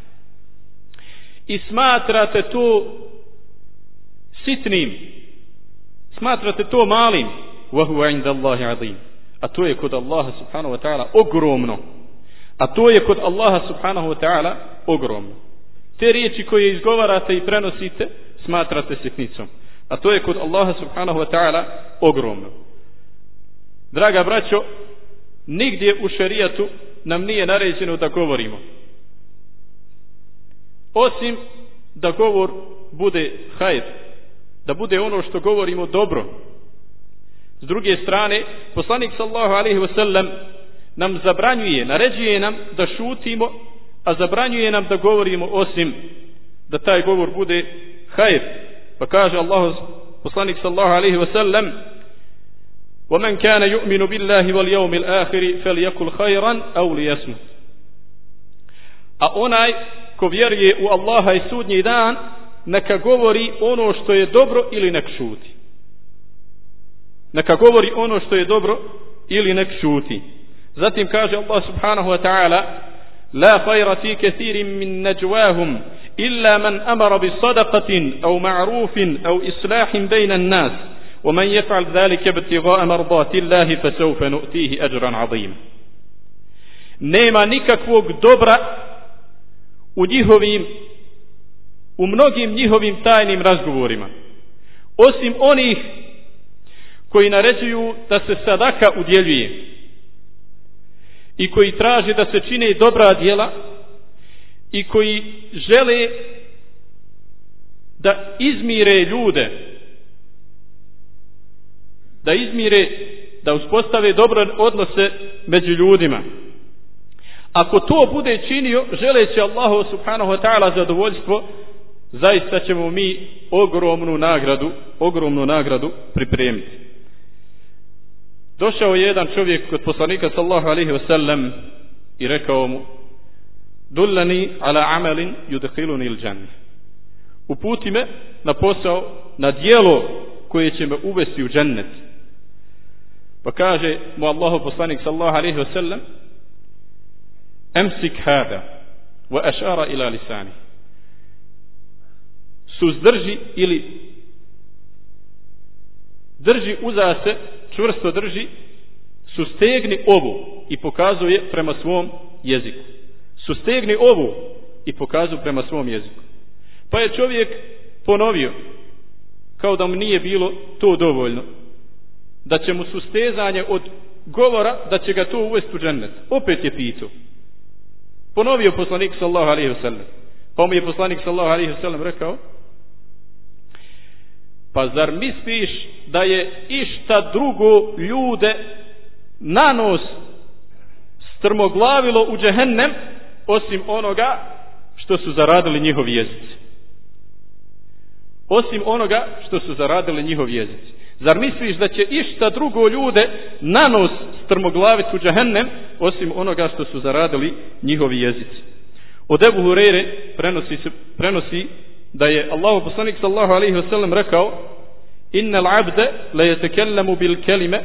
i smatrate to sitnim, smatrate to malim. وَهُوَ عِنْدَ اللَّهِ عَظِيمٌ. A to je kod Allaha subhanahu wa ta'ala ogromno. A to je kod Allaha subhanahu wa ta'ala ogromno. Te riječi koje izgovarate i prenosite smatrate sitnicom, a to je kod Allaha subhanahu wa ta'ala ogromno. Draga braćo, nigdje u šerijatu nam nije naređeno da govorimo, osim da govor bude hajr, da bude ono što govorimo dobro. S druge strane, poslanik sallallahu alejhi ve sellem nam zabranjuje, naređuje nam da šutimo, a zabranjuje nam da govorimo osim da taj govor bude hajr. Pa kaže Allah, poslanik sallallahu alejhi ve sellem: وَمَنْ كَانَ يُؤْمِنُ بِاللَّهِ وَالْيَوْمِ الْآخِرِ فَلْيَقُلْ خَيْرًا أَوْ لِيَصْمُتْ. A onaj ko vjeruje u Allaha i sudnji dan, neka govori ono što je dobro ili nek šuti. Neka govori ono što je dobro ili nek šuti. Zatim kaže Allah subhanahu wa ta'ala: لا خير في كثير من نجواهم إلا من أمر بصدقة أو معروف أو إصلاح بين الناس ومن يفعل ذلك ابتغاء مرضات الله فسوف نؤتيه أجرا عظيما. Nema nikakvog dobra u njihovim, u mnogim njihovim tajnim razgovorima, osim onih koji naređuju da se sadaka udjeljuje i koji traže da se čine dobra djela i koji žele da izmire ljude, da izmire, da uspostave dobre odnose među ljudima. Ako to bude činio želeći Allahu subhanahu wa ta'ala zadovoljstvo, zaista ćemo mi ogromnu nagradu, ogromnu nagradu pripremiti. Došao je jedan čovjek kod poslanika sallallahu alejhi ve sellem i rekao mu: dullani ala amalin yudkhiluni al-janna. Uputi me na posao, na djelo koje će me uvesti u džennet. Pa kaže mu Allahov poslanik sallallahu alejhi ve sellem: amsik hada wa ashara ila lisani. Suzdrži ili drži uza se, čvrsto drži, sustegni ovu i pokazuje prema svom jeziku. Sustegni ovu i pokazuje prema svom jeziku. Pa je čovjek ponovio, kao da mu nije bilo to dovoljno, da će mu sustezanje od govora, da će ga to uvesti u džennet. Opet je pitao. Ponovio poslanik sallallahu alejhi ve sellem. Pa mu je poslanik sallallahu alejhi ve sellem rekao: pa zar misliš da je išta drugo ljude na nos strmoglavilo u džehennem osim onoga što su zaradili njihovi jezici? Osim onoga što su zaradili njihovi jezici. Zar misliš da će išta drugo ljude na nos strmoglaviti u džehennem osim onoga što su zaradili njihovi jezici? Od Ebu Hureyre prenosi, prenosi da je Allahu poslanik sallallahu alejhi ve sellem rekao: innal abda la yatakallamu bil kalime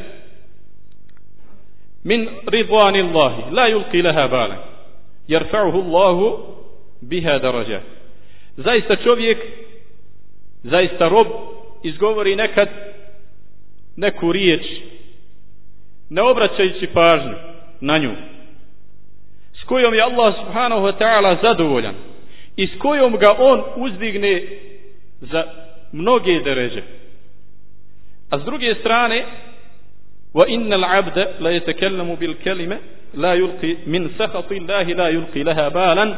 min ridwanillahi la yulqi laha balan yarfa'uhu Allahu biha darajat. Zaista čovjek, zaista rob izgovori nekad neku riječ ne obraćajući pažnju na nju, s kojom je Allah subhanahu wa ta'ala zadovoljan i s kojom ga on uzdigne za mnoge deređe. A s druge strane: wa innal abda la yatakallamu bil kalime la yulqi min sakhati Allahi la yulqi laha balan.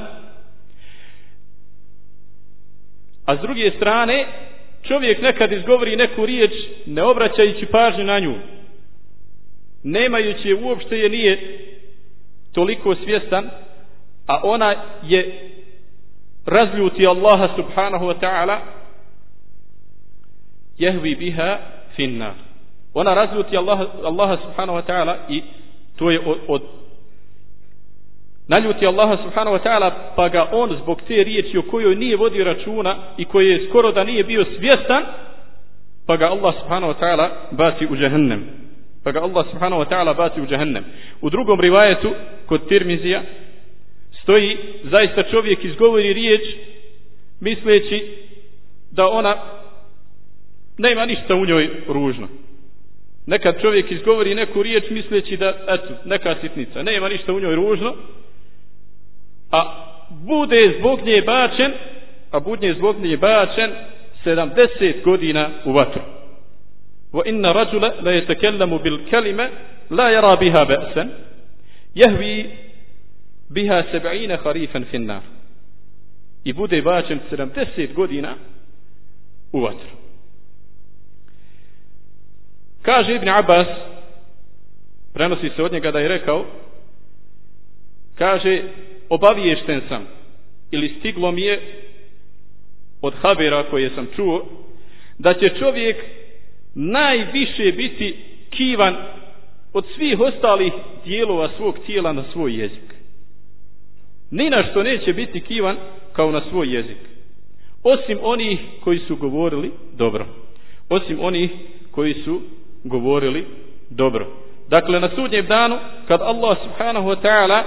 A s druge strane, čovjek nekad izgovori neku riječ ne obraćajući pažnju na nju, nemajući je uopšte, je nije toliko svjestan, a ona je razljuti Allaha subhanahu wa ta'ala, jehvi biha finnar. Ona razljuti Allaha, Allaha subhanahu wa ta'ala i to je od, od naljuti Allaha subhanahu wa ta'ala, pa ga on zbog te riječi o kojoj nije vodio računa i koje je skoro da nije bio svjestan, pa ga Allah subhanahu wa ta'ala baci u džehennem. Pa ga Allah subhanahu wa ta'ala baci u džehennem. U drugom rivajetu kod Tirmizija stoji: zaista čovjek izgovori riječ misleći da ona nema ništa u njoj ružno. Nekad čovjek izgovori neku riječ misleći da eto, neka sitnica, nema ništa u njoj ružno, a bude zbog nje bačen, a bude zbog nje bačen sedamdeset godina u vatru. Wa inna rajula la yatakallamu bil kalima la yara biha ba'san yahwi biha sab'ina kharifan fi an-nar. I bude bačen sedamdeset godina u vatru. Kaže Ibn Abbas, prenosi se od njega da je rekao, kaže: obaviješten sam ili stiglo mi je od habera koje sam čuo da će čovjek najviše biti kivan od svih ostalih dijelova svog tijela na svoj jezik. Ni na što neće biti kivan kao na svoj jezik, osim onih koji su govorili dobro. Osim onih koji su govorili dobro. Dakle, na sudnjem danu, kad Allah subhanahu wa ta'ala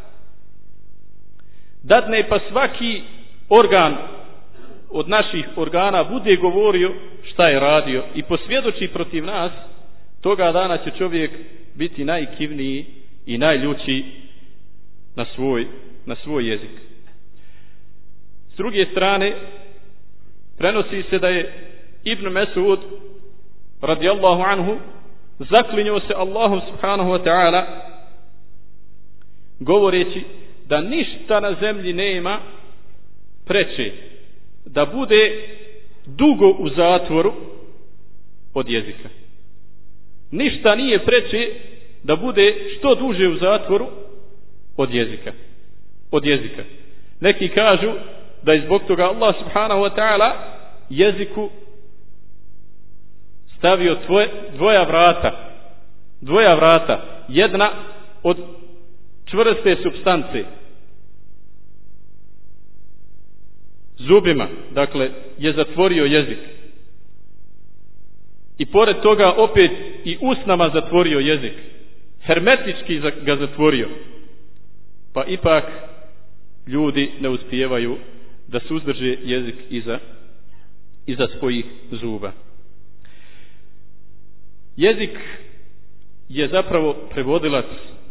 dadne pa svaki organ od naših organa bude govorio šta je radio i posvjedoči protiv nas, toga dana će čovjek biti najkivniji i najljući na svoj, na svoj jezik. S druge strane, prenosi se da je Ibn Mesud radijallahu anhu zaklinjao se Allahu subhanahu wa ta'ala govoreći da ništa na zemlji nema preče da bude dugo u zatvoru od jezika. Ništa nije preče da bude što duže u zatvoru od jezika. Od jezika. Neki kažu da je zbog toga Allah subhanahu wa ta'ala jeziku stavio tvoje, dvoja vrata. Dvoja vrata. Jedna od čvrste supstance zubima, dakle, je zatvorio jezik. I pored toga opet i usnama zatvorio jezik. Hermetički ga zatvorio. Pa ipak ljudi ne uspijevaju da suzdrže jezik iza, iza svojih zuba. Jezik je zapravo prevodilac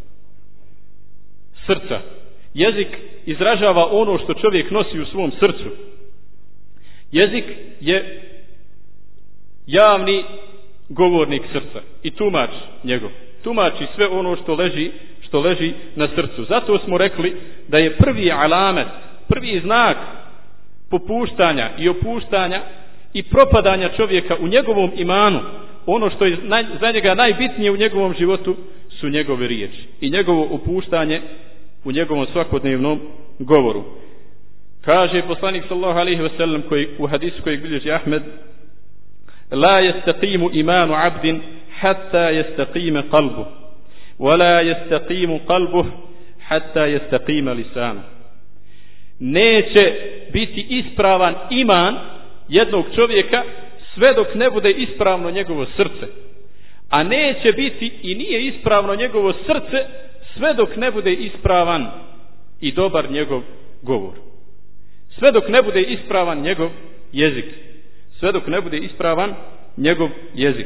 srca. Jezik izražava ono što čovjek nosi u svom srcu. Jezik je javni govornik srca i tumač njegov. Tumači sve ono što leži, što leži na srcu. Zato smo rekli da je prvi alamet, prvi znak popuštanja i opuštanja i propadanja čovjeka u njegovom imanu, ono što je naj, za njega najbitnije u njegovom životu, su njegove riječi i njegovo opuštanje u njegovom svakodnevnom govoru. Kaže poslanik sallallahu alejhi ve sellem koji u hadisu kojeg bilježi Ahmed: la yastaqimu imanu abdin hatta yastaqima qalbuhu wa la yastaqimu qalbuhu hatta yastaqima lisanu. Neće biti ispravan iman jednog čovjeka sve dok ne bude ispravno njegovo srce, a neće biti i nije ispravno njegovo srce sve dok ne bude ispravan i dobar njegov govor, sve dok ne bude ispravan njegov jezik, sve dok ne bude ispravan njegov jezik.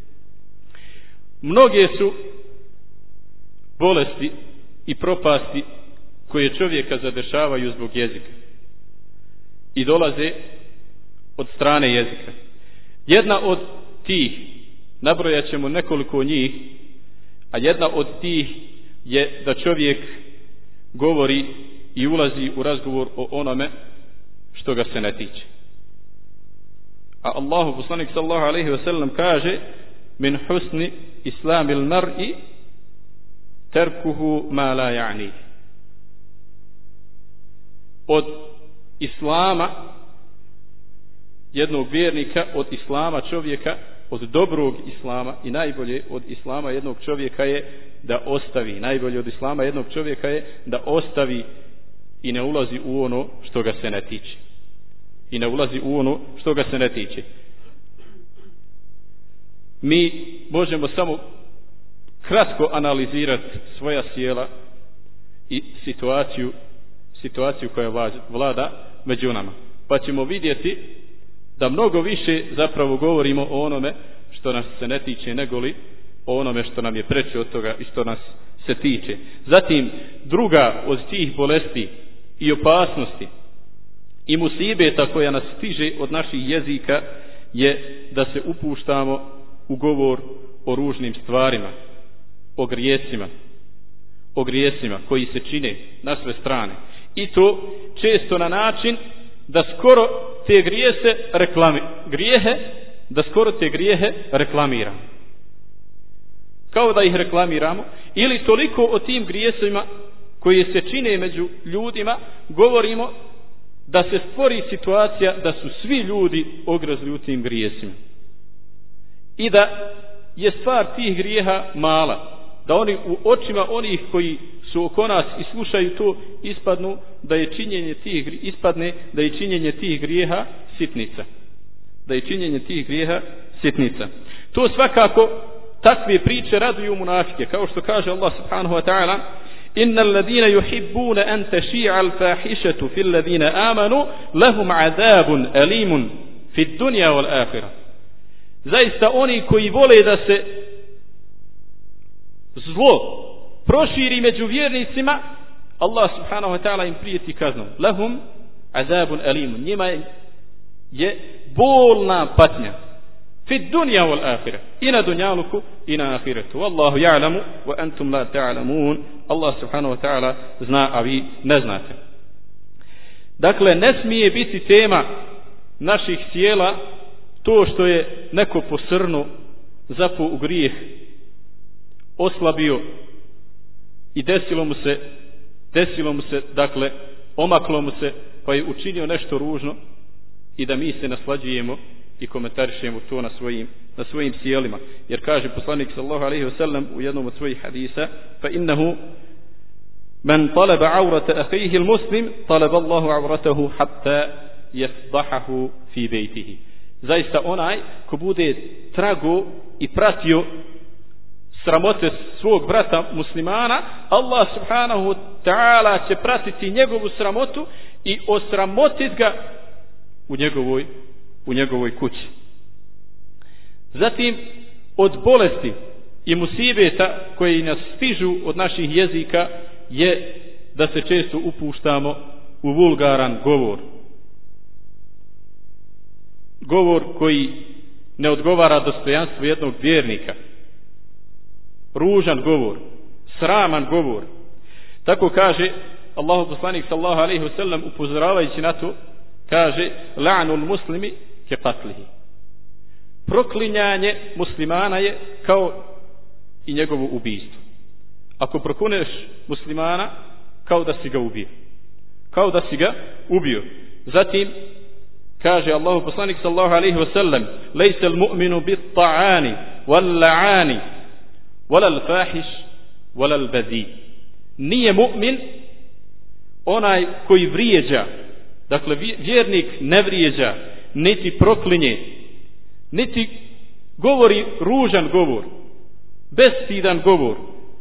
Mnoge su bolesti i propasti koje čovjeka zadešavaju zbog jezika i dolaze od strane jezika. Jedna od tih, nabrojat ćemo nekoliko njih, a jedna od tih je da čovjek govori i ulazi u razgovor o onome što ga se ne tiče. A Allahu poslanik sallallahu alejhi ve sellem kaže: min husni islamil mar'i terkuhu ma la ya'ni. Od islama jednog vjernika, od islama čovjeka, od dobrog islama i najbolje od islama jednog čovjeka je da ostavi, najbolje od islama jednog čovjeka je da ostavi i ne ulazi u ono što ga se ne tiče. I ne ulazi u ono što ga se ne tiče. Mi možemo samo kratko analizirati svoja sjela i situaciju, situaciju koja vlada među nama. Pa ćemo vidjeti da mnogo više zapravo govorimo o onome što nas se ne tiče, negoli o onome što nam je preče od toga i što nas se tiče. Zatim, druga od tih bolesti i opasnosti i musibeta koja nas stiže od naših jezika je da se upuštamo u govor o ružnim stvarima, o grijesima, o grijesima koji se čine na sve strane. I to često na način da skoro te grijese reklami, grijehe, da skoro te grijehe reklamiramo. Kao da ih reklamiramo, ili toliko o tim grijesima koji se čine među ljudima govorimo da se stvori situacija da su svi ljudi ogrezli u tim grijesima. I da je stvar tih grijeha mala, da oni u očima onih koji su oko nas i slušaju to ispadnu da je činjenje tih ispadne da je činjenje tih grijeha sitnica. Da je činjenje tih grijeha sitnica. To svakako takve priče raduju munafike, kao što kaže Allah subhanahu wa ta'ala: innal ladina yuhibbuna an tashi'a al-fahishatu fil ladina amanu lahum 'adabun alimun fid dunya wal akhirah. Zaista oni koji vole da se zlo proširi među vjernicima, Allah subhanahu wa ta'ala im prijeti kaznom. Lahum azabun alim. Njima je bolna patnja. Fid dunya wal akhirah. I na dunjaluku i na ahiretu. Wallahu ja'lamu wa antum la ta'lamun. Allah subhanahu wa ta'ala zna, a vi ne znate. Dakle, ne smije biti tema naših sjela to što je neko posrnu, zapao u grijeh, oslabio i desilo mu se, desilo mu se, dakle, omaklo mu se, pa je učinio nešto ružno i da mi se naslađujemo i komentarišemo to na svojim, na svojim sjelima. Jer kaže poslanik sallallahu alejhi ve sellem u jednom od svojih hadisa: fa innahu Men talaba aurata ahihi muslim, talaba Allahu auratahu hatta yafdahahu fi bejtihi. Zaista onaj ko bude trago i pratio sramote svog brata muslimana, Allah subhanahu wa ta'ala će pratiti njegovu sramotu i osramotiti ga u njegovoj, u njegovoj kući. Zatim, od bolesti i musibeta koji nas stižu od naših jezika je da se često upuštamo u vulgaran govor. Govor koji ne odgovara dostojanstvu jednog vjernika. Ružan govor, sraman govor. Tako kaže Allahu poslanik sallallahu alejhi ve sellem upozoravajući na to, kaže: la'nul muslimi ke qatlihi. Proklinjanje muslimana je kao i njegovo ubijstvo. Ako prokuneš muslimana, kao da si ga ubio. Kao da si ga ubio. Zatim kaže Allahu poslanik sallallahu alejhi ve sellem: lejse al-mu'minu bit-ta'ani wal-la'ani wala al-fahish wala al-badi. Nije mu'min onaj koji vrijeđa. Dakle, vjernik ne vrijeđa, niti proklinje, niti govori ružan govor, bestidan govor,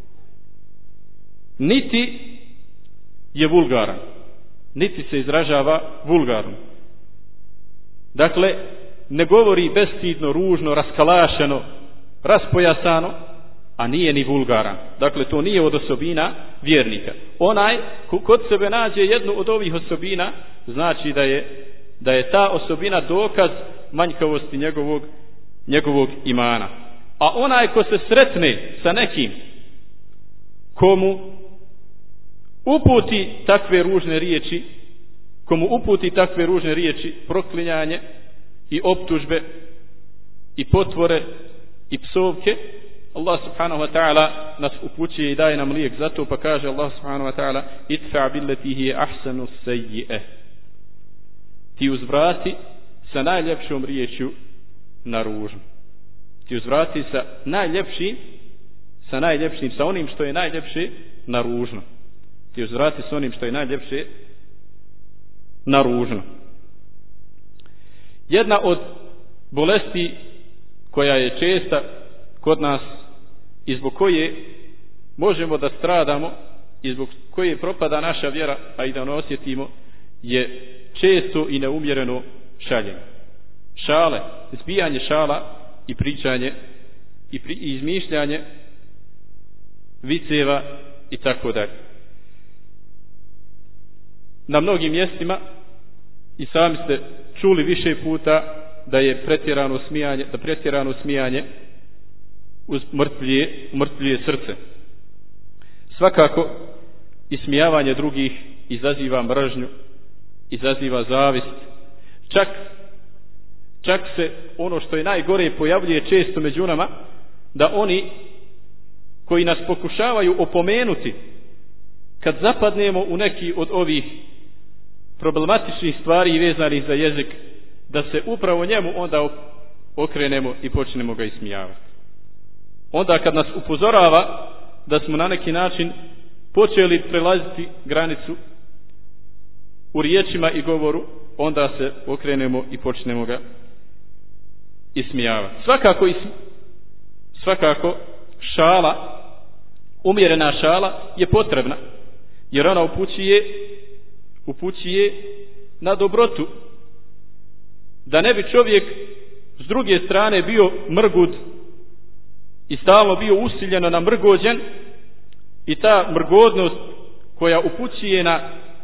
niti je vulgaran, niti se izražava vulgarno. Dakle, ne govori bestidno, ružno, raskalašeno, raspojasano, a nije ni vulgaran. Dakle, to nije od osobina vjernika. Onaj ko kod sebe nađe jednu od ovih osobina, znači da je, da je ta osobina dokaz manjkavosti njegovog, njegovog imana. A onaj ko se sretne sa nekim komu uputi takve ružne riječi, komu uputi takve ružne riječi, proklinjanje i optužbe i potvore i psovke, Allah subhanahu wa ta'ala nas upućuje i daje nam lijek za to, pa kaže Allah subhanahu wa ta'ala: idfa billati hi ahsanu sayyi'ah. Ti uzvrati sa najljepšom riječju na ružnu. Ti uzvrati sa najljepšim, sa najljepšim, sa onim što je najljepše na ružno. Ti uzvrati sa onim što je najljepše na ružno. Jedna od bolesti koja je česta kod nas i zbog koje možemo da stradamo i zbog koje propada naša vjera, a i da ono osjetimo, je često i neumjereno šaljenje. Šale, zbijanje šala i pričanje i, pri, i izmišljanje viceva i tako dalje. Na mnogim mjestima i sami ste čuli više puta da je pretjerano smijanje, da pretjerano smijanje umrtvljuje, umrtvljuje srce. Svakako ismijavanje drugih izaziva mržnju, izaziva zavist. Čak čak se ono što je najgore pojavljuje često među nama, da oni koji nas pokušavaju opomenuti kad zapadnemo u neki od ovih problematičnih stvari vezanih za jezik, da se upravo njemu onda okrenemo i počnemo ga ismijavati. Onda kad nas upozorava da smo na neki način počeli prelaziti granicu u riječima i govoru, onda se okrenemo i počnemo ga ismijavati. Svakako, ism... svakako šala, umjerena šala je potrebna, jer ona upućuje, upućuje na dobrotu, da ne bi čovjek s druge strane bio mrgud i stalno bio usiljeno na mrgođen, i ta mrgodnost koja upućuje na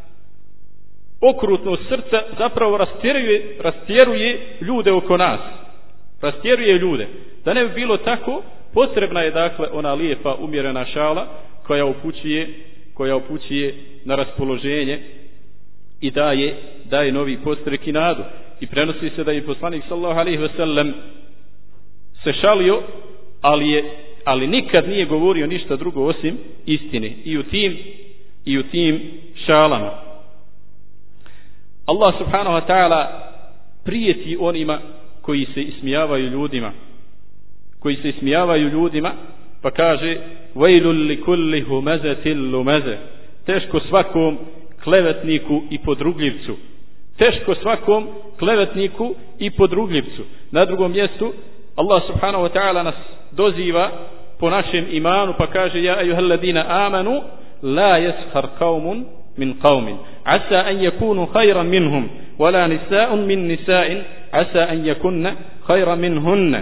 okrutnost srca zapravo rastjeruje, rastjeruje ljude oko nas, rastjeruje ljude. Da ne bi bilo tako, potrebna je dakle ona lijepa umjerena šala koja upućuje, koja upućuje na raspoloženje i daje, daje novi podstrek i nadu. I prenosi se da je poslanik sallallahu alejhi ve sellem se šalio, ali je ali nikad nije govorio ništa drugo osim istine i u tim i u tim šalama. Allah subhanahu wa ta'ala prijeti onima koji se ismijavaju ljudima, koji se ismijavaju ljudima, pa kaže: vejlul li kulli humazatil lumaze teško svakom klevetniku i podrugljivcu. Teško svakom klevetniku i podrugljivcu. Na drugom mjestu Allah subhanahu wa ta'ala nas doziva po našem imanu pa kaže: ja ejuhalladina amanu la yaskhar qaumun min qaumin asa an yakunu khayran minhum wala nisa'un min nisa'in asa an yakunna khayran minhunna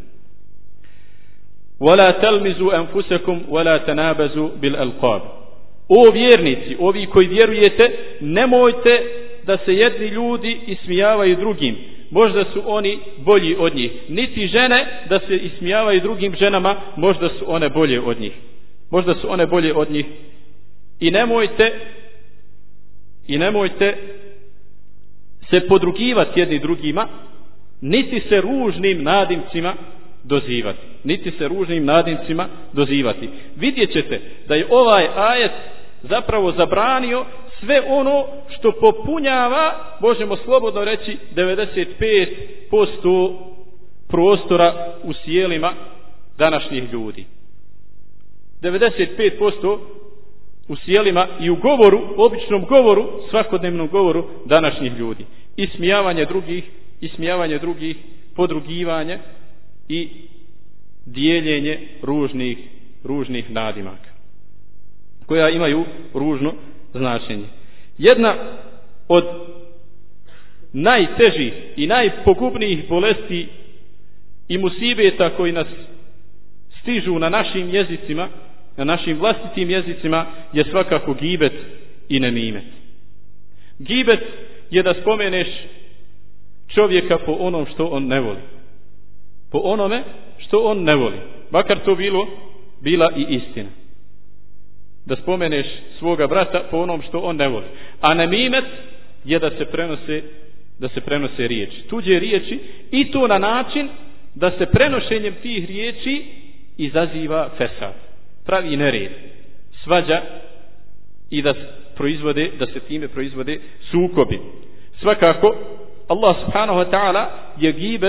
wala talmizu anfusakum wala tanabazu bil alqab. O vjernici, ovi koji vjerujete, nemojte da se jedni ljudi ismijavaju drugim, možda su oni bolji od njih, niti žene da se ismijavaju drugim ženama, možda su one bolje od njih, možda su one bolje od njih. I nemojte i nemojte se podrugivati jedni drugima, niti se ružnim nadimcima dozivati, niti se ružnim nadimcima dozivati. Vidjet ćete da je ovaj ajet zapravo zabranio sve ono što popunjava, možemo slobodno reći, devedeset pet posto prostora u sjelima današnjih ljudi. devedeset pet posto u sjelima i u govoru, običnom govoru, svakodnevnom govoru današnjih ljudi. Ismijavanje drugih, ismijavanje drugih, podrugivanje i dijeljenje ružnih, ružnih nadimaka koja imaju ružno značenje. Jedna od najtežih i najpogubnijih bolesti i musibeta koji nas stižu na našim jezicima, na našim vlastitim jezicima, je svakako gibet i nemimet. Gibet je da spomeneš čovjeka po onom što on ne voli, po onome što on ne voli, makar to bilo bila i istina. Da spomeneš svoga brata po onom što on ne voli. A nemimet je da se prenose, da se prenose riječi, tuđe riječi, i to na način da se prenošenjem tih riječi izaziva fesad, pravi nered, svađa, i da proizvode, da se time proizvode sukobi. Svakako Allah subhanahu wa ta'ala je gibet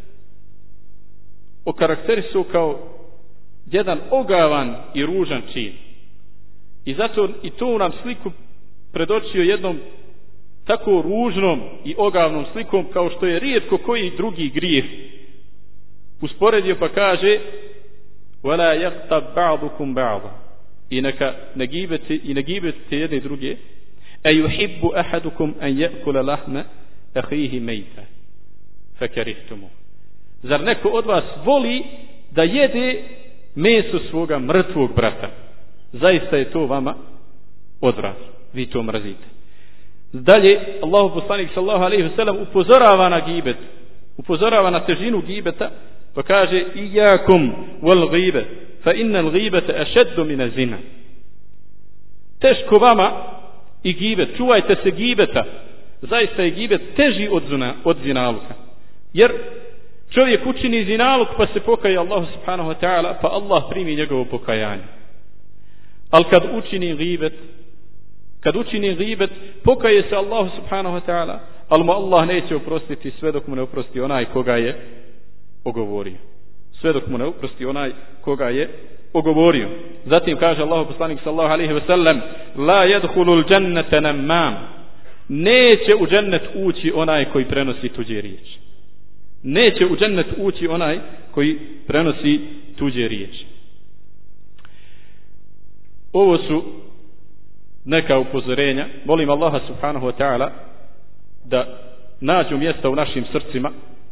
okarakterisao kao jedan ogavan i ružan čin. I zato i tu nam sliku predočio jednom tako ružnom i ogavnom slikom kao što je rijetko koji drugi grijeh. Usporedio pa kaže: وَلَا يَغْتَبْ بَعْضُكُمْ بَعْضًا, i neka ne gibete i ne gibete jedni druge. أَيُحِبُّ أَحَدُكُمْ أَنْ يَأْكُلَ لَحْمَ أَخِيهِ مَيْتًا فَكَرِهْتُمُوهُ. Zar neko od vas voli da jede meso svoga mrtvog brata? Zaista je to vama odvrat, vi to mrazite. Dalje Allahu poslanik sallallahu alejhi ve sellem upozorava na gibet, upozorava na težinu gibeta, pa kaže: iyakum wal ghiba fa inna al ghibata ashaddu min az-zina. Teško vama i gibet, čuvajte se gibeta, zaista je gibet teži od zina, od zinaluka. Jer čovjek učini zinaluk pa se pokaje Allahu subhanahu wa ta'ala, pa Allah primi njegovo pokajanje. Ali kad učini gibet, kad učini gibet, pokaje se Allahu subhanahu wa ta'ala, ali mu Allah neće oprostiti sve dok mu ne oprosti onaj koga je ogovorio. Sve dok mu ne oprosti onaj koga je ogovorio. Zatim kaže Allahu poslanik sallallahu alejhi ve sellem: la yadkhulul jannata namam. Neće u džennet ući onaj koji prenosi tuđe riječi. Neće u džennet ući onaj koji prenosi tuđe riječi. Ovo su neka upozorenja. Molim Allaha subhanahu wa ta'ala da nađu mjesta u našim srcima,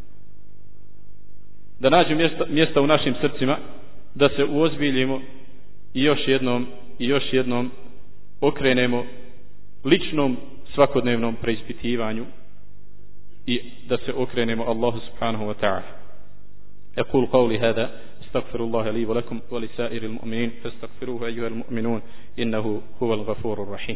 da nađu mjesta, mjesta u našim srcima, da se uozbiljimo i još jednom i još jednom okrenemo ličnom svakodnevnom preispitivanju i da se okrenemo Allahu subhanahu wa ta'ala. أقول قولي هذا استغفر الله لي ولكم ولسائر المؤمنين فاستغفروه أيها المؤمنون إنه هو الغفور الرحيم.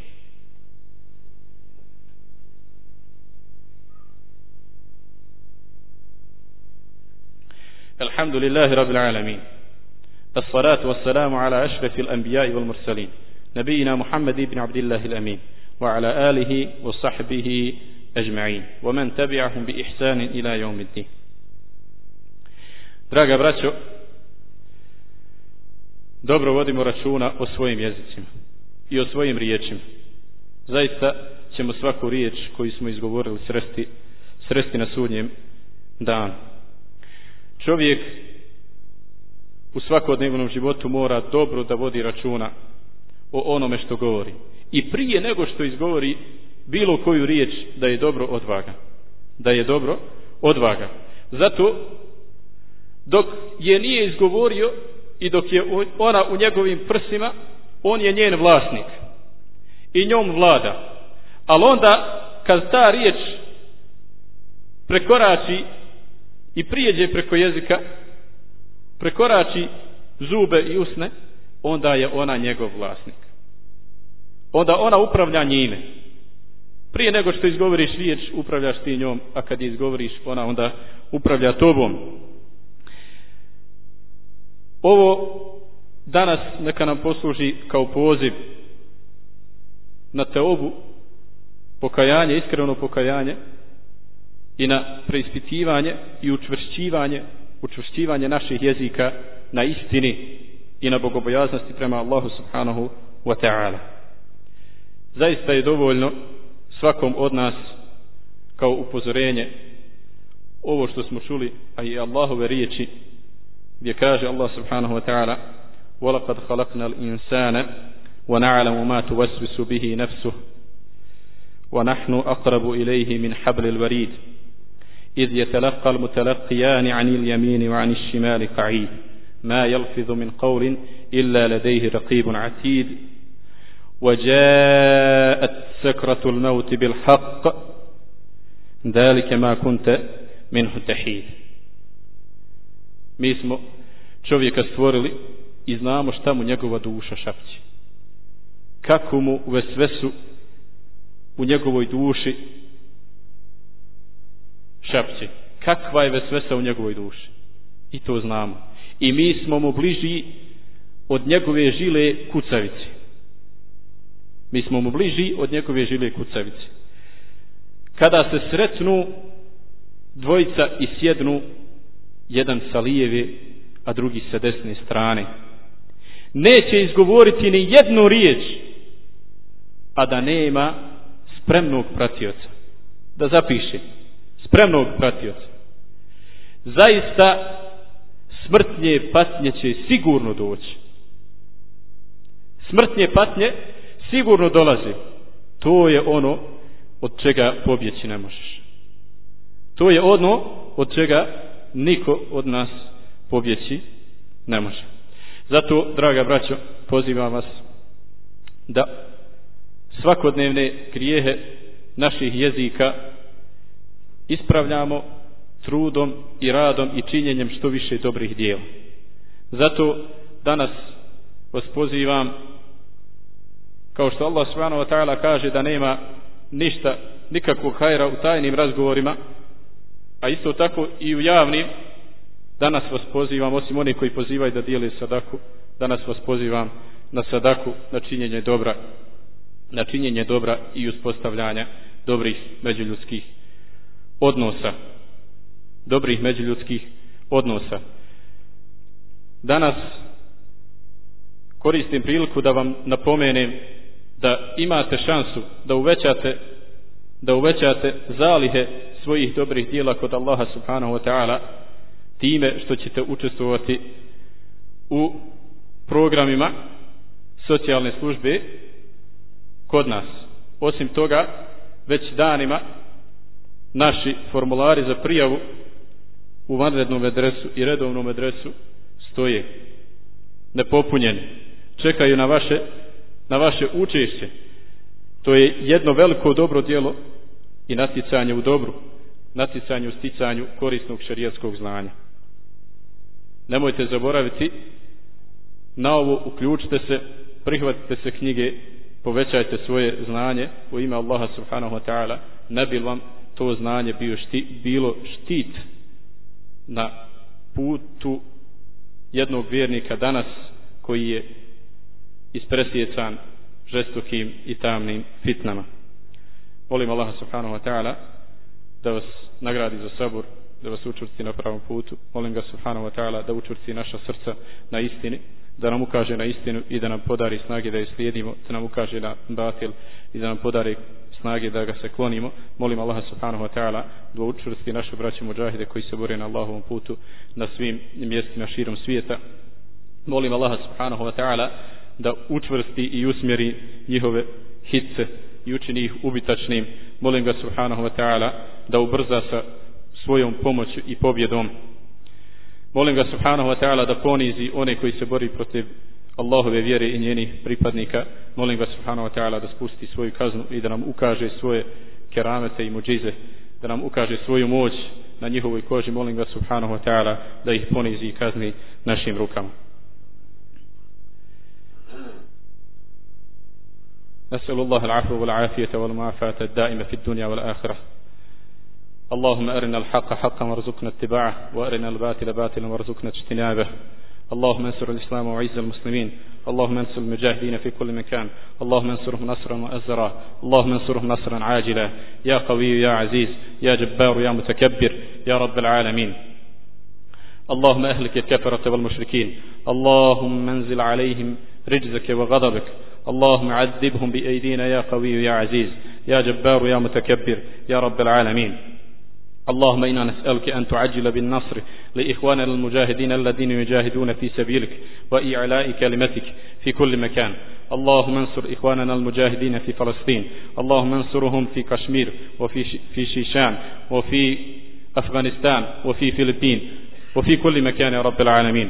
الحمد لله رب العالمين، الصلاة والسلام على أشرف الأنبياء والمرسلين نبينا محمد بن عبد الله الأمين وعلى آله وصحبه أجمعين ومن تبعهم بإحسان إلى يوم الدين. Draga braćo, dobro vodimo računa o svojim jezicima. i o svojim riječima. Zaista ćemo svaku riječ koju smo izgovorili sresti, sresti na sudnjem danu. Čovjek u svakodnevnom životu mora dobro da vodi računa o onome što govori. I prije nego što izgovori bilo koju riječ da je dobro odvaga. Da je dobro odvaga. Zato dok je nije izgovorio i dok je ona u njegovim prsima, on je njen vlasnik i njom vlada. Ali onda kad ta riječ prekorači i prijeđe preko jezika, prekorači zube i usne, onda je ona njegov vlasnik. Onda ona upravlja njime. Prije nego što izgovoriš riječ, upravljaš ti njom, a kad je izgovoriš, ona onda upravlja tobom. Ovo danas neka nam posluži kao poziv na teobu, pokajanje, iskreno pokajanje i na preispitivanje i učvršćivanje, učvršćivanje naših jezika na istini i na bogobojaznosti prema Allahu subhanahu wa ta'ala. Zaista je dovoljno svakom od nas kao upozorenje ovo što smo čuli, a i Allahove riječi gdje kaže Allah subhanahu wa ta'ala: وَلَقَدْ خَلَقْنَا الْإِنسَانَ وَنَعْلَمُ مَا تُوَسْوِسُ بِهِ نَفْسُهُ وَنَحْنُ أَقْرَبُ إِلَيْهِ مِنْ حَبْلِ الْوَرِيدِ إِذْ يَتَلَقَّى الْمُتَلَقِّيَانِ عَنِ الْيَمِينِ وَعَنِ الشِّمَالِ قَعِيدٌ مَا يَلْفِظُ مِنْ قَوْلٍ إِلَّا لَدَيْهِ رَقِيبٌ عَتِيدٌ وَجَاءَتْ سَكْرَةُ الْمَوْتِ بِالْحَقِّ ذَلِكَ مَا كُنْتَ مِنْهُ تَحِيدٌ. Mi smo čovjeka stvorili i znamo šta mu njegova duša šapće. Kako mu vesvesu u njegovoj duši šapće. Kakva je vesvesa u njegovoj duši. I to znamo. I mi smo mu bliži od njegove žile kucavice. Mi smo mu bliži od njegove žile kucavice. Kada se sretnu dvojica i sjednu, jedan sa lijeve, a drugi sa desne strane, neće izgovoriti ni jednu riječ, a da nema spremnog pratioca, da zapiše spremnog pratioca. Zaista smrtnje patnje će sigurno doći. Smrtnje patnje sigurno dolazi. To je ono od čega pobjeći ne možeš. To je ono od čega niko od nas pobjeći ne može. Zato, draga braćo, pozivam vas da svakodnevne grijehe naših jezika ispravljamo trudom i radom i činjenjem što više dobrih djela. Zato danas vas pozivam, kao što Allah subhanahu wa ta'ala kaže da nema ništa, nikakvog hajra u tajnim razgovorima, a isto tako i u javnim, danas vas pozivam, osim oni koji pozivaju da dijele sadaku, danas vas pozivam na sadaku, na činjenje dobra, na činjenje dobra i uspostavljanja dobrih međuljudskih odnosa. Dobrih međuljudskih odnosa. Danas koristim priliku da vam napomenem da imate šansu da uvećate da uvećate zalihe svojih dobrih djela kod Allaha subhanahu wa ta'ala time što ćete učestvovati u programima socijalne službe kod nas. Osim toga, već danima naši formulari za prijavu u vanrednom adresu i redovnom adresu stoje nepopunjeni. Čekaju na vaše, na vaše učešće. To je jedno veliko dobro djelo i natjecanje u dobru, natjecanje u sticanju korisnog šerijatskog znanja. Nemojte zaboraviti na ovo, uključite se, prihvatite se knjige, povećajte svoje znanje u ime Allaha subhanahu wa ta'ala, ne bi vam to znanje bio šti, bilo štit na putu jednog vjernika danas koji je ispresjecan žestokim i tamnim fitnama. Molim Allaha subhanahu wa ta'ala da vas nagradi za sabur, da vas učvrsti na pravom putu. Molim ga subhanahu wa ta'ala da učvrsti naša srca na istini, da nam ukaže na istinu i da nam podari snage da je slijedimo, da nam ukaže na batil i da nam podari snage da ga se klonimo. Molim Allaha subhanahu wa ta'ala da učvrsti naše braće mudžahide koji se bore na Allahovom putu na svim mjestima širom svijeta. Molim Allaha subhanahu wa ta'ala da učvrsti i usmjeri njihove hitce i učini ih ubitačnim. Molim ga subhanahu wa ta'ala da ubrza sa svojom pomoću i pobjedom. Molim ga subhanahu wa ta'ala da ponizi one koji se bori protiv Allahove vjere i njenih pripadnika. Molim ga subhanahu wa ta'ala da spusti svoju kaznu i da nam ukaže svoje keramete i muđize, da nam ukaže svoju moć na njihovoj koži. Molim ga subhanahu wa ta'ala da ih ponizi i kazni našim rukama. نسأل الله العفو والعافية والمعافاة الدائمة في الدنيا والآخرة. اللهم أرنا الحق حقا وارزقنا اتباعه وأرنا الباطل باطلا وارزقنا اجتنابه. اللهم انصر الإسلام وعز المسلمين. اللهم انصر المجاهدين في كل مكان. اللهم انصرهم نصرا مؤزرا. اللهم انصرهم نصرا عاجلا يا قوي يا عزيز يا جبار يا متكبر يا رب العالمين. اللهم أهلك الكفرة والمشركين. اللهم انزل عليهم رجزك وغضبك. اللهم عذبهم بأيدينا يا قوي يا عزيز يا جبار يا متكبر يا رب العالمين. اللهم إنا نسألك أن تعجل بالنصر لإخواننا المجاهدين الذين يجاهدون في سبيلك وإعلاء كلمتك في كل مكان. اللهم انصر إخواننا المجاهدين في فلسطين. اللهم انصرهم في كشمير وفي في شيشان وفي أفغانستان وفي فلبين وفي كل مكان يا رب العالمين.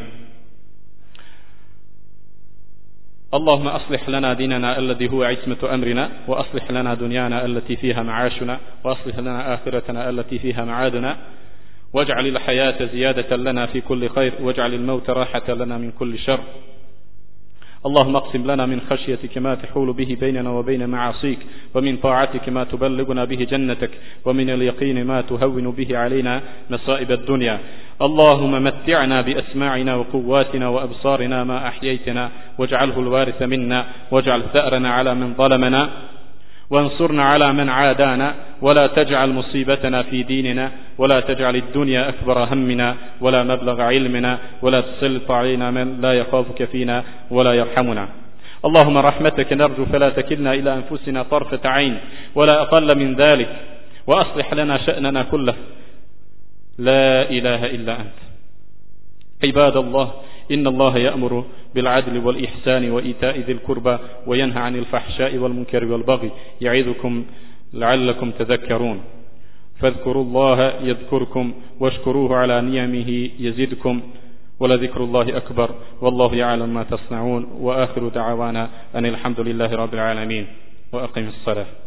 اللهم أصلح لنا ديننا الذي هو عصمة أمرنا وأصلح لنا دنيانا التي فيها معاشنا وأصلح لنا آخرتنا التي فيها معادنا واجعل الحياة زيادة لنا في كل خير واجعل الموت راحة لنا من كل شر. اللهم اقسم لنا من خشيتك ما تحول به بيننا وبين معاصيك ومن طاعتك ما تبلغنا به جنتك ومن اليقين ما تهون به علينا مصائب الدنيا. اللهم متعنا بأسماعنا وقواتنا وأبصارنا ما أحييتنا واجعله الوارث منا واجعل ثأرنا على من ظلمنا وانصرنا على من عادانا ولا تجعل مصيبتنا في ديننا ولا تجعل الدنيا أكبر همنا ولا مبلغ علمنا ولا تسلط علينا من لا يخافك فينا ولا يرحمنا. اللهم رحمتك نرجو فلا تكلنا إلى أنفسنا طرفة عين ولا أقل من ذلك وأصلح لنا شأننا كله. لا إله إلا أنت. عباد الله إن الله يأمر بالعدل والإحسان وإيتاء ذي القربى وينهى عن الفحشاء والمنكر والبغي يعظكم لعلكم تذكرون. فاذكروا الله يذكركم واشكروه على نعمه يزدكم ولذكر الله أكبر والله يعلم ما تصنعون. وآخر دعوانا أن الحمد لله رب العالمين وأقم الصلاة.